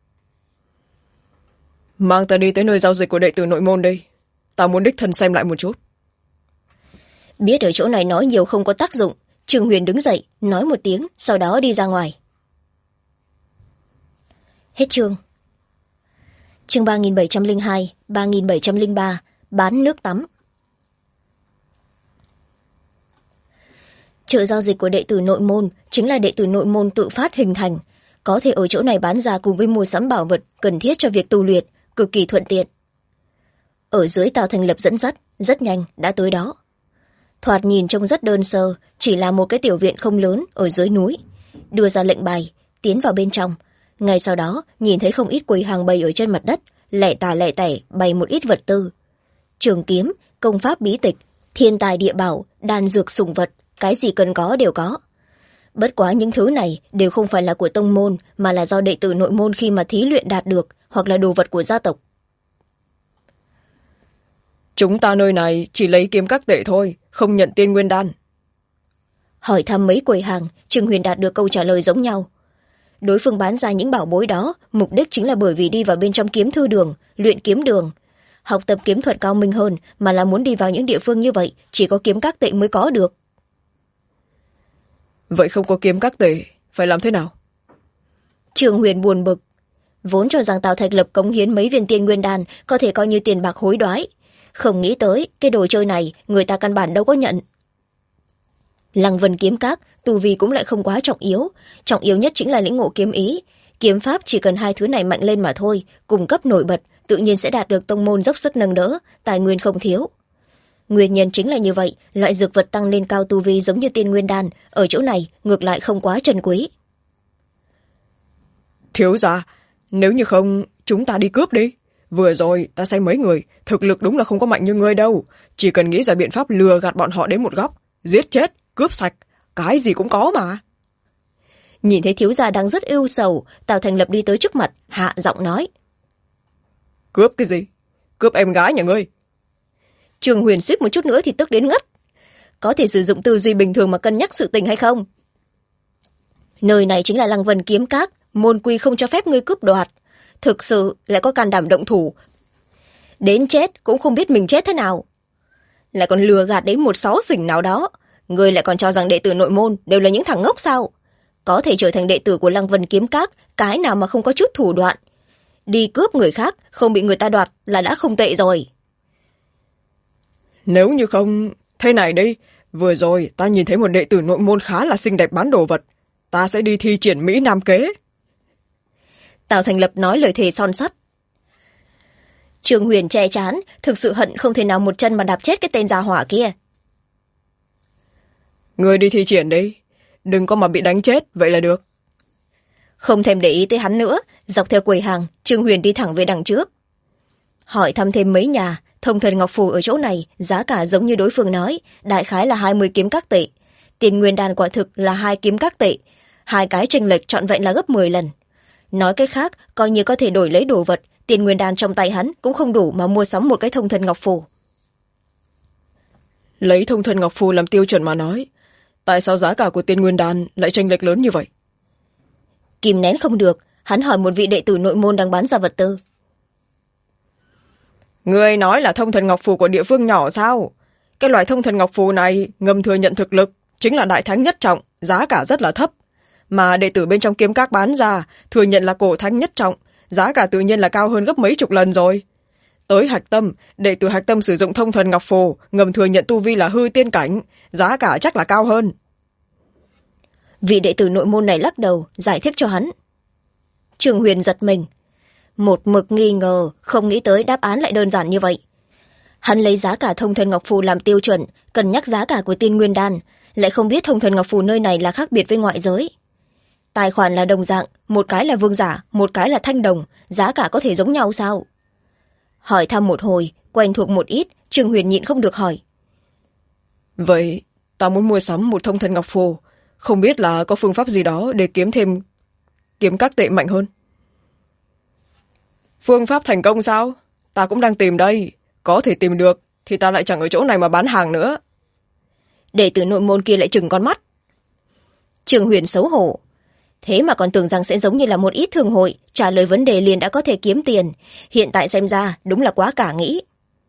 Mang ta đi tới nơi giao dịch của đệ tử nội môn đi. Ta muốn đích thân xem lại một chút. Biết ở chỗ này nói nhiều không có tác dụng, Trương Huyền đứng dậy, nói một tiếng, sau đó đi ra ngoài. Hết chương. Chương 3702, 3703, bán nước tắm. Chợ giao dịch của đệ tử nội môn chính là đệ tử nội môn tự phát hình thành, có thể ở chỗ này bán ra cùng với mua sắm bảo vật cần thiết cho việc tu luyện, cực kỳ thuận tiện. Ở dưới Tào Thành Lập dẫn dắt, rất nhanh đã tới đó. Thoạt nhìn trông rất đơn sơ, chỉ là một cái tiểu viện không lớn ở dưới núi. Đưa ra lệnh bài, tiến vào bên trong. Ngay sau đó, nhìn thấy không ít quầy hàng bày ở trên mặt đất, lẻ tẻ bày một ít vật tư. Trường kiếm, công pháp bí tịch, thiên tài địa bảo, đan dược sủng vật, cái gì cần có đều có. Bất quá những thứ này đều không phải là của tông môn, mà là do đệ tử nội môn khi mà thí luyện đạt được, hoặc là đồ vật của gia tộc. Chúng ta nơi này chỉ lấy kiếm các tệ thôi, không nhận tiên nguyên đan. Hỏi thăm mấy quầy hàng, Trương Huyền đạt được câu trả lời giống nhau. Đối phương bán ra những bảo bối đó, mục đích chính là bởi vì đi vào bên trong kiếm thư đường, luyện kiếm đường. Học tập kiếm thuật cao minh hơn, mà là muốn đi vào những địa phương như vậy, chỉ có kiếm các tệ mới có được. Vậy không có kiếm các tệ, phải làm thế nào? Trương Huyền buồn bực. Vốn cho rằng Tào Thạch Lập cống hiến mấy viên tiên nguyên đan có thể coi như tiền bạc hối đoái. Không nghĩ tới, cái đồ chơi này người ta căn bản đâu có nhận. Lăng Vân kiếm các, tu vi cũng lại không quá trọng yếu nhất chính là lĩnh ngộ kiếm ý. Kiếm pháp chỉ cần 2 thứ này mạnh lên mà thôi, cung cấp nổi bật, tự nhiên sẽ đạt được tông môn dốc sức nâng đỡ, tài nguyên không thiếu. Nguyên nhân chính là như vậy, loại dược vật tăng lên cao tu vi giống như tiên nguyên đan, ở chỗ này ngược lại không quá trân quý. Thiếu gia, nếu như không, chúng ta đi cướp đi. Vừa rồi ta xem mấy người, thực lực đúng là không có mạnh như ngươi đâu, chỉ cần nghĩ ra biện pháp lừa gạt bọn họ đến một góc, giết chết, cướp sạch, cái gì cũng có mà. Nhìn thấy thiếu gia đang rất ưu sầu, Tào Thành Lập đi tới trước mặt, hạ giọng nói. Cướp cái gì? Cướp em gái nhà ngươi? Trương Huyền suýt một chút nữa thì tức đến ngất. Có thể sử dụng tư duy bình thường mà cân nhắc sự tình hay không? Nơi này chính là Lăng Vân kiếm các, môn quy không cho phép ngươi cướp đoạt. Thực sự lại có can đảm động thủ. Đến chết cũng không biết mình chết thế nào. Lại còn lừa gạt đến một xó xỉnh nào đó. Ngươi lại còn cho rằng đệ tử nội môn đều là những thằng ngốc sao? Có thể trở thành đệ tử của Lăng Vân kiếm các, cái nào mà không có chút thủ đoạn. Đi cướp người khác, không bị người ta đoạt là đã không tệ rồi. Nếu như không, thế này đi, vừa rồi ta nhìn thấy một đệ tử nội môn khá là xinh đẹp bán đồ vật. Ta sẽ đi thi triển Mỹ Nam kế. Tào Thành Lập nói lời thề son sắt. Trương Huyền che chán, thực sự hận không thể nào một chân mà đạp chết cái tên già hỏa kia. Ngươi đi thi triển đi, đừng có mà bị đánh chết, vậy là được. Không thèm để ý tới hắn nữa, dọc theo quầy hàng, Trương Huyền đi thẳng về đằng trước. Hỏi thăm thêm mấy nhà, thông thần ngọc phù ở chỗ này, giá cả giống như đối phương nói, đại khái là 20 kiếm các tệ. Tiền nguyên đan quả thực là 2 kiếm các tệ, 2 cái chênh lệch trọn vẹn là gấp 10 lần. Nói cách khác, coi như có thể đổi lấy đồ vật, tiền nguyên đan trong tay hắn cũng không đủ mà mua sắm một cái thông thần ngọc phù. Lấy thông thần ngọc phù làm tiêu chuẩn mà nói, tại sao giá cả của tiền nguyên đan lại chênh lệch lớn như vậy? Kìm nén không được, hắn hỏi một vị đệ tử nội môn đang bán ra vật tư. Ngươi nói là thông thần ngọc phù của địa phương nhỏ sao? Cái loại thông thần ngọc phù này ngầm thừa nhận thực lực, chính là đại thánh nhất trọng, giá cả rất là thấp. Mà đệ tử bên trong kiếm các bán ra, thừa nhận là cổ thánh nhất trọng, giá cả tự nhiên là cao hơn gấp mấy chục lần rồi. tới hạch tâm, đệ tử hạch tâm sử dụng thông thần ngọc phù, ngầm thừa nhận tu vi là hư tiên cảnh, giá cả chắc là cao hơn. Vị đệ tử nội môn này lắc đầu giải thích cho hắn. Trương Huyền giật mình, một mực nghi ngờ, không nghĩ tới đáp án lại đơn giản như vậy. Hắn lấy giá cả thông thần ngọc phù làm tiêu chuẩn, cân nhắc giá cả của tiên nguyên đan, lại không biết thông thần ngọc phù nơi này là khác biệt với ngoại giới. Tài khoản là đồng dạng, một cái là vương giả, một cái là thanh đồng, giá cả có thể giống nhau sao? Hỏi thăm một hồi, quen thuộc một ít, Trương Huyền nhịn không được hỏi. Vậy ta muốn mua sắm một thông thần ngọc phù, không biết là có phương pháp gì đó để kiếm các tệ mạnh hơn. Phương pháp thành công sao? Ta cũng đang tìm đây, có thể tìm được thì ta lại chẳng ở chỗ này mà bán hàng nữa. Đệ tử nội môn kia lại trừng con mắt. Trương Huyền xấu hổ, thế mà còn tưởng rằng sẽ giống như là một ít thương hội, trả lời vấn đề liền đã có thể kiếm tiền, hiện tại xem ra đúng là quá cả nghĩ.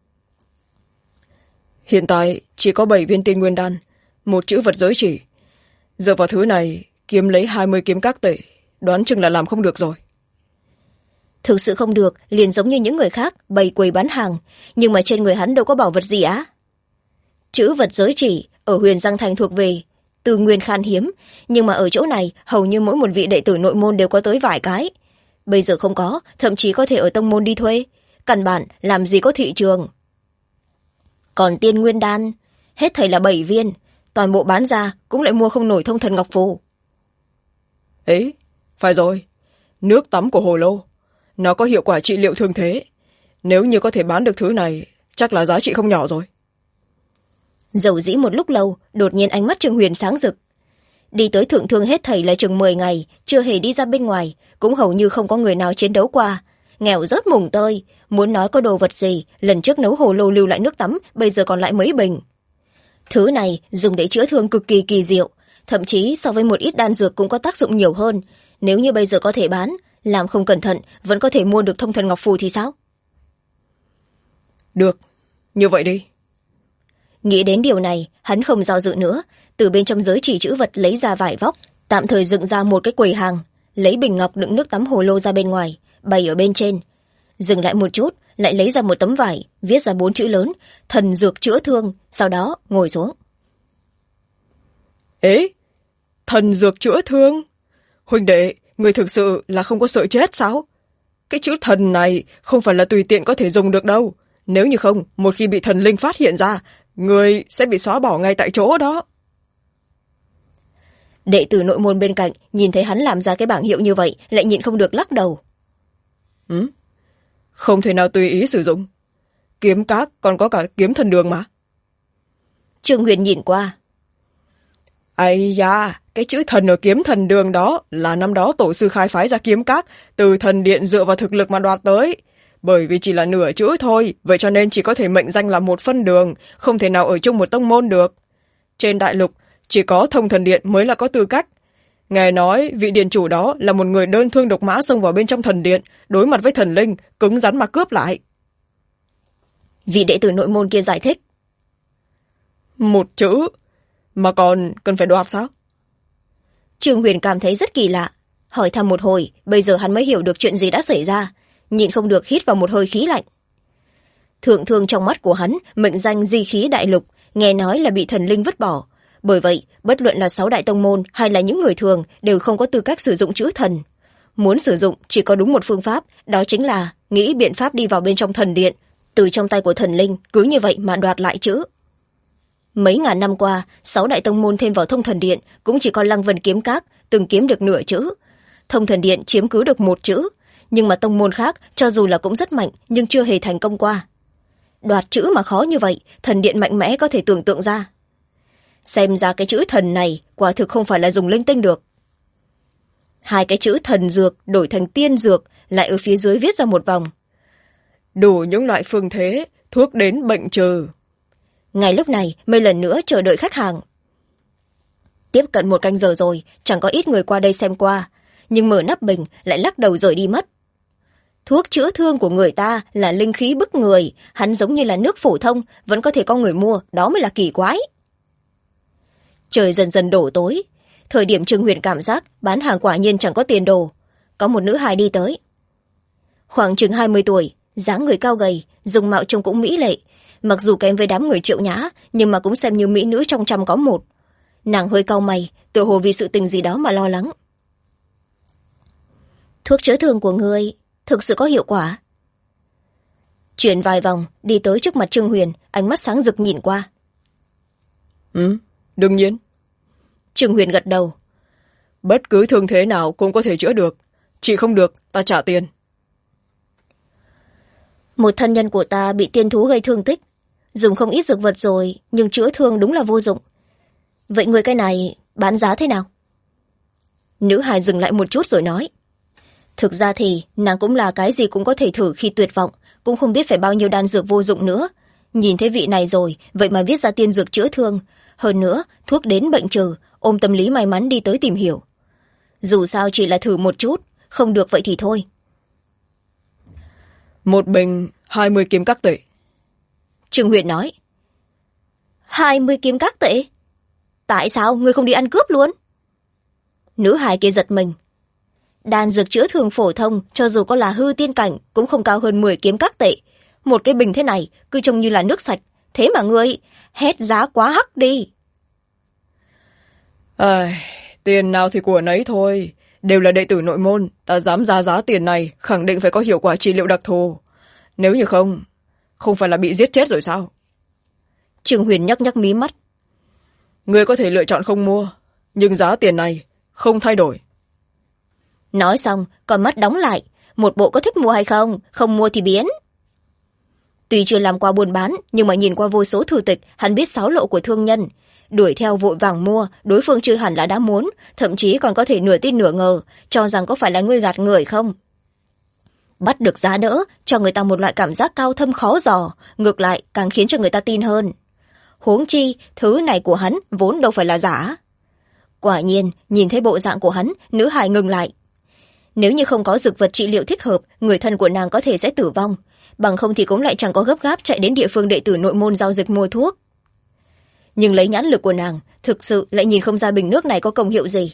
Hiện tại chỉ có 7 viên tiên nguyên đan, một chữ vật giới chỉ. Dựa vào thứ này kiếm lấy 20 kiếm các tệ, đoán chừng là làm không được rồi. Thực sự không được, liền giống như những người khác bày quầy bán hàng, nhưng mà trên người hắn đâu có bảo vật gì á. Chữ vật giới chỉ ở Huyền Giang Thành thuộc về tư nguyên khan hiếm, nhưng mà ở chỗ này hầu như mỗi một vị đệ tử nội môn đều có tới vài cái. Bây giờ không có, thậm chí có thể ở tông môn đi thuê, căn bản làm gì có thị trường. Còn tiên nguyên đan, hết thảy là 7 viên, toàn bộ bán ra cũng lại mua không nổi thông thần ngọc phù. Ấy, phải rồi, nước tắm của hồ lô, nó có hiệu quả trị liệu thương thế. Nếu như có thể bán được thứ này, chắc là giá trị không nhỏ rồi. Dầu dĩ một lúc lâu, đột nhiên ánh mắt Trương Huyền sáng rực. Đi tới thượng thương hết thảy là chừng 10 ngày, chưa hề đi ra bên ngoài, cũng hầu như không có người nào chiến đấu qua. Nghèo rớt mùng tơi, muốn nói có đồ vật gì, lần trước nấu hồ lô lưu lại nước tắm, bây giờ còn lại mấy bình. Thứ này dùng để chữa thương cực kỳ kỳ diệu, thậm chí so với một ít đan dược cũng có tác dụng nhiều hơn. Nếu như bây giờ có thể bán, làm không cẩn thận vẫn có thể mua được thông thần ngọc phù thì sao? Được, như vậy đi. Nghĩ đến điều này, hắn không do dự nữa, từ bên trong giới chỉ chữ vật lấy ra vải vóc, tạm thời dựng ra một cái quầy hàng, lấy bình ngọc đựng nước tắm hồ lô ra bên ngoài, bày ở bên trên. Dừng lại một chút, lại lấy ra một tấm vải, viết ra 4 chữ lớn, thần dược chữa thương, sau đó ngồi xuống. Ế, thần dược chữa thương? Huynh đệ, người thực sự là không có sợ chết sao? Cái chữ thần này không phải là tùy tiện có thể dùng được đâu. Nếu như không, một khi bị thần linh phát hiện ra, người sẽ bị xóa bỏ ngay tại chỗ đó. Đệ tử nội môn bên cạnh nhìn thấy hắn làm ra cái bảng hiệu như vậy, lại nhịn không được lắc đầu. Không thể nào tùy ý sử dụng. Kiếm các còn có cả kiếm thần đường mà. Trương Huyền nhìn qua. Ây da, cái chữ thần ở kiếm thần đường đó là năm đó tổ sư khai phái ra kiếm các, từ thần điện dựa vào thực lực mà đoạt tới. Bởi vì chỉ là nửa chữ thôi, vậy cho nên chỉ có thể mệnh danh là một phân đường, không thể nào ở chung một tông môn được. Trên đại lục, chỉ có thông thần điện mới là có tư cách. Nghe nói vị điện chủ đó là một người đơn thương độc mã xông vào bên trong thần điện, đối mặt với thần linh, cứng rắn mà cướp lại. Vị đệ tử nội môn kia giải thích. Một chữ, mà còn cần phải đoạt sao? Trương Huyền cảm thấy rất kỳ lạ, hỏi thăm một hồi, bây giờ hắn mới hiểu được chuyện gì đã xảy ra, nhịn không được hít vào một hơi khí lạnh. Thượng thương trong mắt của hắn mệnh danh di khí đại lục, nghe nói là bị thần linh vứt bỏ, bởi vậy bất luận là 6 đại tông môn hay là những người thường đều không có tư cách sử dụng chữ thần. Muốn sử dụng chỉ có đúng một phương pháp, đó chính là nghĩ biện pháp đi vào bên trong thần điện, từ trong tay của thần linh cứ như vậy mà đoạt lại chữ. Mấy ngàn năm qua, 6 đại tông môn thêm vào thông thần điện cũng chỉ có Lăng Vân kiếm các từng kiếm được nửa chữ. Thông thần điện chiếm cứ được 1 chữ, nhưng mà tông môn khác cho dù là cũng rất mạnh nhưng chưa hề thành công qua. Đoạt chữ mà khó như vậy, thần điện mạnh mẽ có thể tưởng tượng ra. Xem ra cái chữ thần này quả thực không phải là dùng linh tinh được. 2 cái chữ thần dược đổi thành tiên dược, lại ở phía dưới viết ra một vòng. Đủ những loại phương thế, thuốc đến bệnh trừ. Ngay lúc này mới lần nữa chờ đợi khách hàng. Tiếp cận 1 canh giờ rồi, chẳng có ít người qua đây xem qua, nhưng mở nắp bình lại lắc đầu rời đi mất. Thuốc chữa thương của người ta là linh khí bức người, hắn giống như là nước phổ thông, vẫn có thể có người mua, đó mới là kỳ quái. Trời dần dần đổ tối, thời điểm Trương Huyền cảm giác bán hàng quả nhiên chẳng có tiền đồ. Có một nữ hài đi tới. Khoảng chừng 20 tuổi, dáng người cao gầy, dung mạo trông cũng mỹ lệ, mặc dù kém với đám người Triệu Nhã nhưng mà cũng xem như mỹ nữ trong trăm có một. Nàng hơi cau mày, tựa hồ vì sự tình gì đó mà lo lắng. Thuốc chữa thương của ngươi thực sự có hiệu quả? Chuyển vài vòng đi tới trước mặt Trương Huyền, ánh mắt sáng rực nhìn qua. Đương nhiên. Trương Huyền gật đầu. Bất cứ thương thế nào cũng có thể chữa được, trị không được ta trả tiền. Một thân nhân của ta bị tiên thú gây thương tích, dùng không ít dược vật rồi nhưng chữa thương đúng là vô dụng. Vậy người cái này bán giá thế nào? Nữ hài dừng lại một chút rồi nói. Thực ra thì nàng cũng là cái gì cũng có thể thử khi tuyệt vọng, cũng không biết phải bao nhiêu đan dược vô dụng nữa. Nhìn thấy vị này rồi, vậy mà viết ra tiên dược chữa thương. Hơn nữa, thuốc đến bệnh trừ, ôm tâm lý may mắn đi tới tìm hiểu. Dù sao chỉ là thử một chút, không được vậy thì thôi. Một bình 20 kim các tệ. Trương Huyền nói. 20 kim các tệ? Tại sao ngươi không đi ăn cướp luôn? Nữ hài kia giật mình. Đan dược chữa thương phổ thông, cho dù có là hư tiên cảnh, cũng không cao hơn 10 kiếm các tệ. Một cái bình thế này, cứ trông như là nước sạch. Thế mà ngươi, hét giá quá hắc đi. Tiền nào thì của nấy thôi. Đều là đệ tử nội môn, ta dám ra giá tiền này, khẳng định phải có hiệu quả trị liệu đặc thù. Nếu như không phải là bị giết chết rồi sao? Trương Huyền nhắc nhắc mí mắt. Ngươi có thể lựa chọn không mua, nhưng giá tiền này không thay đổi. Nói xong, con mắt đóng lại. Một bộ có thích mua hay không? Không mua thì biến. Tuy chưa làm qua buôn bán, nhưng mà nhìn qua vô số thư tịch, hắn biết xáo lộ của thương nhân. Đuổi theo vội vàng mua, đối phương chưa hẳn là đã muốn, thậm chí còn có thể nửa tin nửa ngờ, cho rằng có phải là ngươi gạt người không. Bắt được giá đỡ, cho người ta một loại cảm giác cao thâm khó dò, ngược lại càng khiến cho người ta tin hơn. Huống chi, thứ này của hắn vốn đâu phải là giả. Quả nhiên, nhìn thấy bộ dạng của hắn, nữ hài ngừng lại. Nếu như không có dược vật trị liệu thích hợp, người thân của nàng có thể sẽ tử vong, bằng không thì cũng lại chẳng có gấp gáp chạy đến địa phương đệ tử nội môn giao dịch mua thuốc. Nhưng lấy nhãn lực của nàng, thực sự lại nhìn không ra bình nước này có công hiệu gì.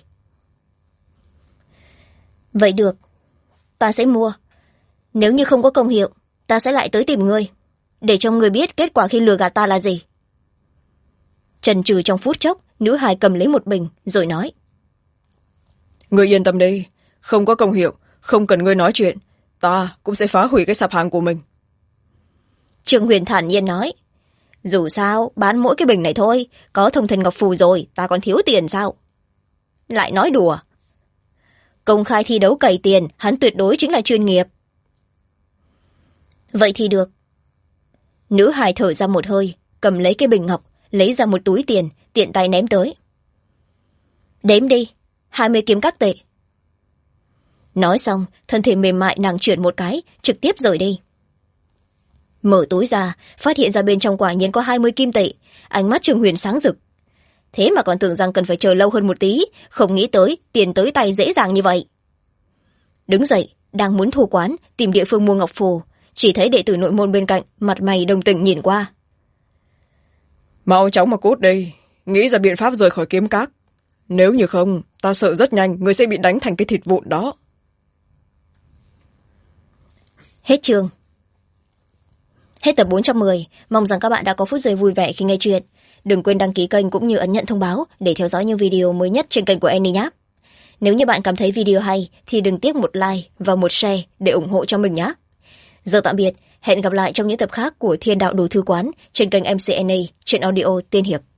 Vậy được, ta sẽ mua. Nếu như không có công hiệu, ta sẽ lại tới tìm ngươi, để cho ngươi biết kết quả khi lừa gạt ta là gì. Chần chừ trong phút chốc, nữ hài cầm lấy một bình, rồi nói. Ngươi yên tâm đi, không có công hiệu, không cần ngươi nói chuyện, ta cũng sẽ phá hủy cái sạp hàng của mình. Trương Huyền thản nhiên nói. Dù sao, bán mỗi cái bình này thôi, có thông thần ngọc phù rồi, ta còn thiếu tiền sao? Lại nói đùa. Công khai thi đấu cày tiền, hắn tuyệt đối chính là chuyên nghiệp. Vậy thì được. Nữ hài thở ra một hơi, cầm lấy cái bình ngọc, lấy ra một túi tiền, tiện tay ném tới. Đếm đi, 20 kiếm các tệ. Nói xong, thân thể mềm mại nàng chuyển một cái, trực tiếp rời đi. Mở túi ra, phát hiện ra bên trong quả nhiên có 20 kim tệ, ánh mắt Trương Huyền sáng rực. Thế mà còn tưởng rằng cần phải chờ lâu hơn một tí, không nghĩ tới tiền tới tay dễ dàng như vậy. Đứng dậy, đang muốn thu quán, tìm địa phương mua ngọc phù, chỉ thấy đệ tử nội môn bên cạnh, mặt mày đồng tình nhìn qua. Mau chóng mà cút đi, nghĩ ra biện pháp rời khỏi kiếm các. Nếu như không, ta sợ rất nhanh người sẽ bị đánh thành cái thịt vụn đó. Hết chương. Hết tập 410, mong rằng các bạn đã có phút giây vui vẻ khi nghe chuyện. Đừng quên đăng ký kênh cũng như ấn nhận thông báo để theo dõi những video mới nhất trên kênh của Annie nhé. Nếu như bạn cảm thấy video hay thì đừng tiếc một like và một share để ủng hộ cho mình nhé. Giờ tạm biệt, hẹn gặp lại trong những tập khác của Thiên Đạo Đồ Thư Quán trên kênh MC Annie, truyện audio tiên hiệp.